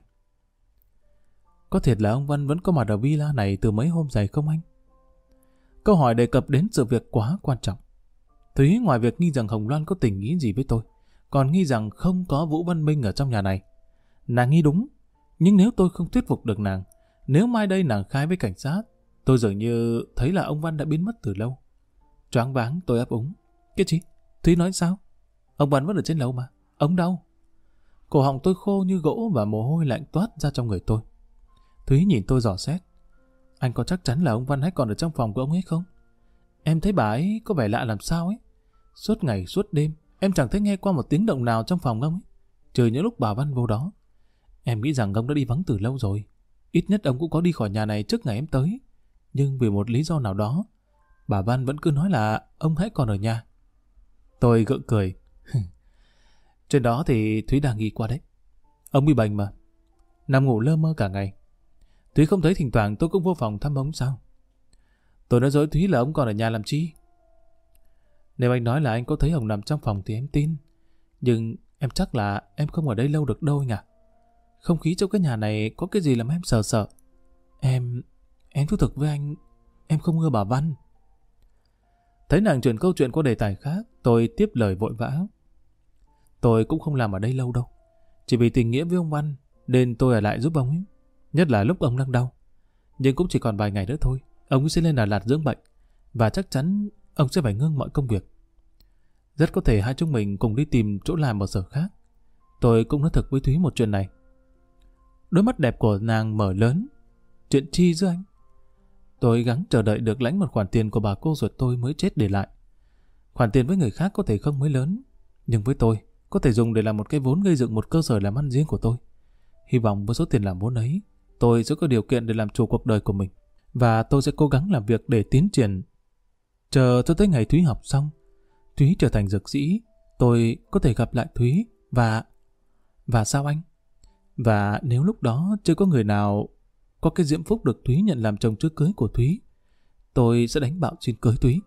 Có thiệt là ông Văn vẫn có mặt ở villa này từ mấy hôm dài không anh? Câu hỏi đề cập đến sự việc quá quan trọng. Thúy ngoài việc nghi rằng Hồng Loan có tình ý gì với tôi, còn nghi rằng không có Vũ Văn Minh ở trong nhà này. Nàng nghi đúng, nhưng nếu tôi không thuyết phục được nàng, nếu mai đây nàng khai với cảnh sát, tôi dường như thấy là ông Văn đã biến mất từ lâu. Choáng váng tôi ấp úng. Cái gì? Thúy nói sao? Ông Văn vẫn ở trên lầu mà. Ông đâu? Cổ họng tôi khô như gỗ và mồ hôi lạnh toát ra trong người tôi. Thúy nhìn tôi dò xét. Anh có chắc chắn là ông Văn hay còn ở trong phòng của ông ấy không? Em thấy bà ấy có vẻ lạ làm sao ấy. Suốt ngày suốt đêm, em chẳng thấy nghe qua một tiếng động nào trong phòng ông ấy, trừ những lúc bà Văn vô đó. Em nghĩ rằng ông đã đi vắng từ lâu rồi. Ít nhất ông cũng có đi khỏi nhà này trước ngày em tới. Nhưng vì một lý do nào đó, bà Văn vẫn cứ nói là ông hãy còn ở nhà. Tôi gượng cười. Trên đó thì Thúy đang nghi qua đấy. Ông bị bệnh mà. Nằm ngủ lơ mơ cả ngày. Thúy không thấy thỉnh thoảng tôi cũng vô phòng thăm ông sao? Tôi nói dối Thúy là ông còn ở nhà làm chi? Nếu anh nói là anh có thấy ông nằm trong phòng thì em tin. Nhưng em chắc là em không ở đây lâu được đâu anh à. Không khí trong cái nhà này có cái gì làm em sợ sợ. Em thú thực với anh, em không ưa bà Văn. Thấy nàng chuyển câu chuyện qua đề tài khác, tôi tiếp lời vội vã. Tôi cũng không làm ở đây lâu đâu. Chỉ vì tình nghĩa với ông Văn nên tôi ở lại giúp ông ấy. Nhất là lúc ông đang đau. Nhưng cũng chỉ còn vài ngày nữa thôi, ông ấy sẽ lên Đà Lạt dưỡng bệnh. Và chắc chắn ông sẽ phải ngưng mọi công việc. Rất có thể hai chúng mình cùng đi tìm chỗ làm ở sở khác. Tôi cũng nói thật với Thúy một chuyện này. Đôi mắt đẹp của nàng mở lớn. Chuyện chi giữa anh? Tôi gắng chờ đợi được lãnh một khoản tiền của bà cô ruột tôi mới chết để lại. Khoản tiền với người khác có thể không mới lớn, nhưng với tôi có thể dùng để làm một cái vốn gây dựng một cơ sở làm ăn riêng của tôi. Hy vọng với số tiền làm vốn ấy, tôi sẽ có điều kiện để làm chủ cuộc đời của mình. Và tôi sẽ cố gắng làm việc để tiến triển. Chờ cho tới ngày Thúy học xong, Thúy trở thành dược sĩ, tôi có thể gặp lại Thúy và sao anh? Và nếu lúc đó chưa có người nào có cái diễm phúc được Thúy nhận làm chồng trước cưới của Thúy, tôi sẽ đánh bạo xin cưới Thúy.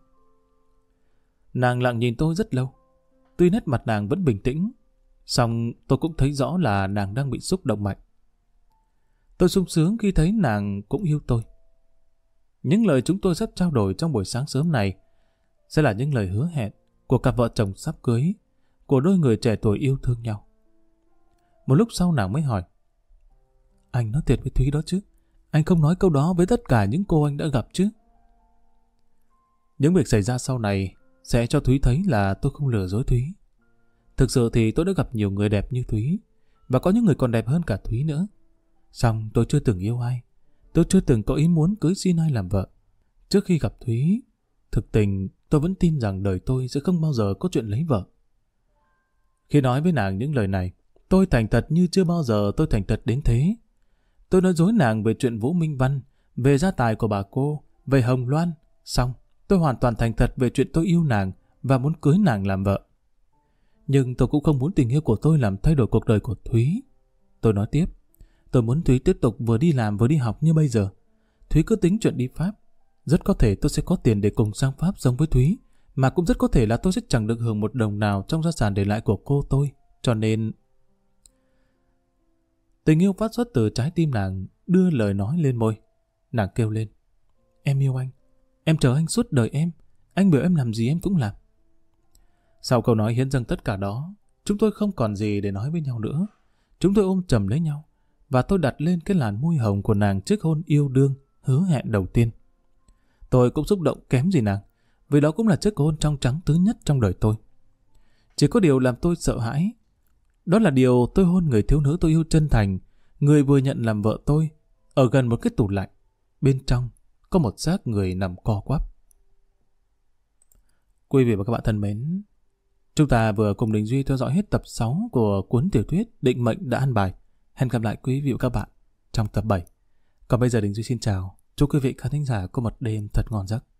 Nàng lặng nhìn tôi rất lâu. Tuy nét mặt nàng vẫn bình tĩnh, song tôi cũng thấy rõ là nàng đang bị xúc động mạnh. Tôi sung sướng khi thấy nàng cũng yêu tôi. Những lời chúng tôi sắp trao đổi trong buổi sáng sớm này sẽ là những lời hứa hẹn của cặp vợ chồng sắp cưới, của đôi người trẻ tuổi yêu thương nhau. Một lúc sau nàng mới hỏi. Anh nói thiệt với Thúy đó chứ? Anh không nói câu đó với tất cả những cô anh đã gặp chứ? Những việc xảy ra sau này sẽ cho Thúy thấy là tôi không lừa dối Thúy. Thực sự thì tôi đã gặp nhiều người đẹp như Thúy, và có những người còn đẹp hơn cả Thúy nữa. Song tôi chưa từng yêu ai. Tôi chưa từng có ý muốn cưới xin ai làm vợ. Trước khi gặp Thúy, thực tình tôi vẫn tin rằng đời tôi sẽ không bao giờ có chuyện lấy vợ. Khi nói với nàng những lời này, tôi thành thật như chưa bao giờ tôi thành thật đến thế. Tôi nói dối nàng về chuyện Vũ Minh Văn, về gia tài của bà cô, về Hồng Loan. Xong, tôi hoàn toàn thành thật về chuyện tôi yêu nàng và muốn cưới nàng làm vợ. Nhưng tôi cũng không muốn tình yêu của tôi làm thay đổi cuộc đời của Thúy. Tôi nói tiếp, tôi muốn Thúy tiếp tục vừa đi làm vừa đi học như bây giờ. Thúy cứ tính chuyện đi Pháp. Rất có thể tôi sẽ có tiền để cùng sang Pháp sống với Thúy, mà cũng rất có thể là tôi sẽ chẳng được hưởng một đồng nào trong gia sản để lại của cô tôi. Cho nên... Tình yêu phát xuất từ trái tim nàng đưa lời nói lên môi. Nàng kêu lên, em yêu anh. Em chờ anh suốt đời em. Anh biểu em làm gì em cũng làm. Sau câu nói hiến dâng tất cả đó, chúng tôi không còn gì để nói với nhau nữa. Chúng tôi ôm chầm lấy nhau, và tôi đặt lên cái làn môi hồng của nàng trước hôn yêu đương, hứa hẹn đầu tiên. Tôi cũng xúc động kém gì nàng, vì đó cũng là chiếc hôn trong trắng thứ nhất trong đời tôi. Chỉ có điều làm tôi sợ hãi. Đó là điều tôi hôn người thiếu nữ tôi yêu chân thành, người vừa nhận làm vợ tôi, ở gần một cái tủ lạnh. Bên trong có một xác người nằm co quắp. Quý vị và các bạn thân mến, chúng ta vừa cùng Đình Duy theo dõi hết tập 6 của cuốn tiểu thuyết Định Mệnh Đã An Bài. Hẹn gặp lại quý vị và các bạn trong tập 7. Còn bây giờ Đình Duy xin chào. Chúc quý vị khán thính giả có một đêm thật ngon giấc.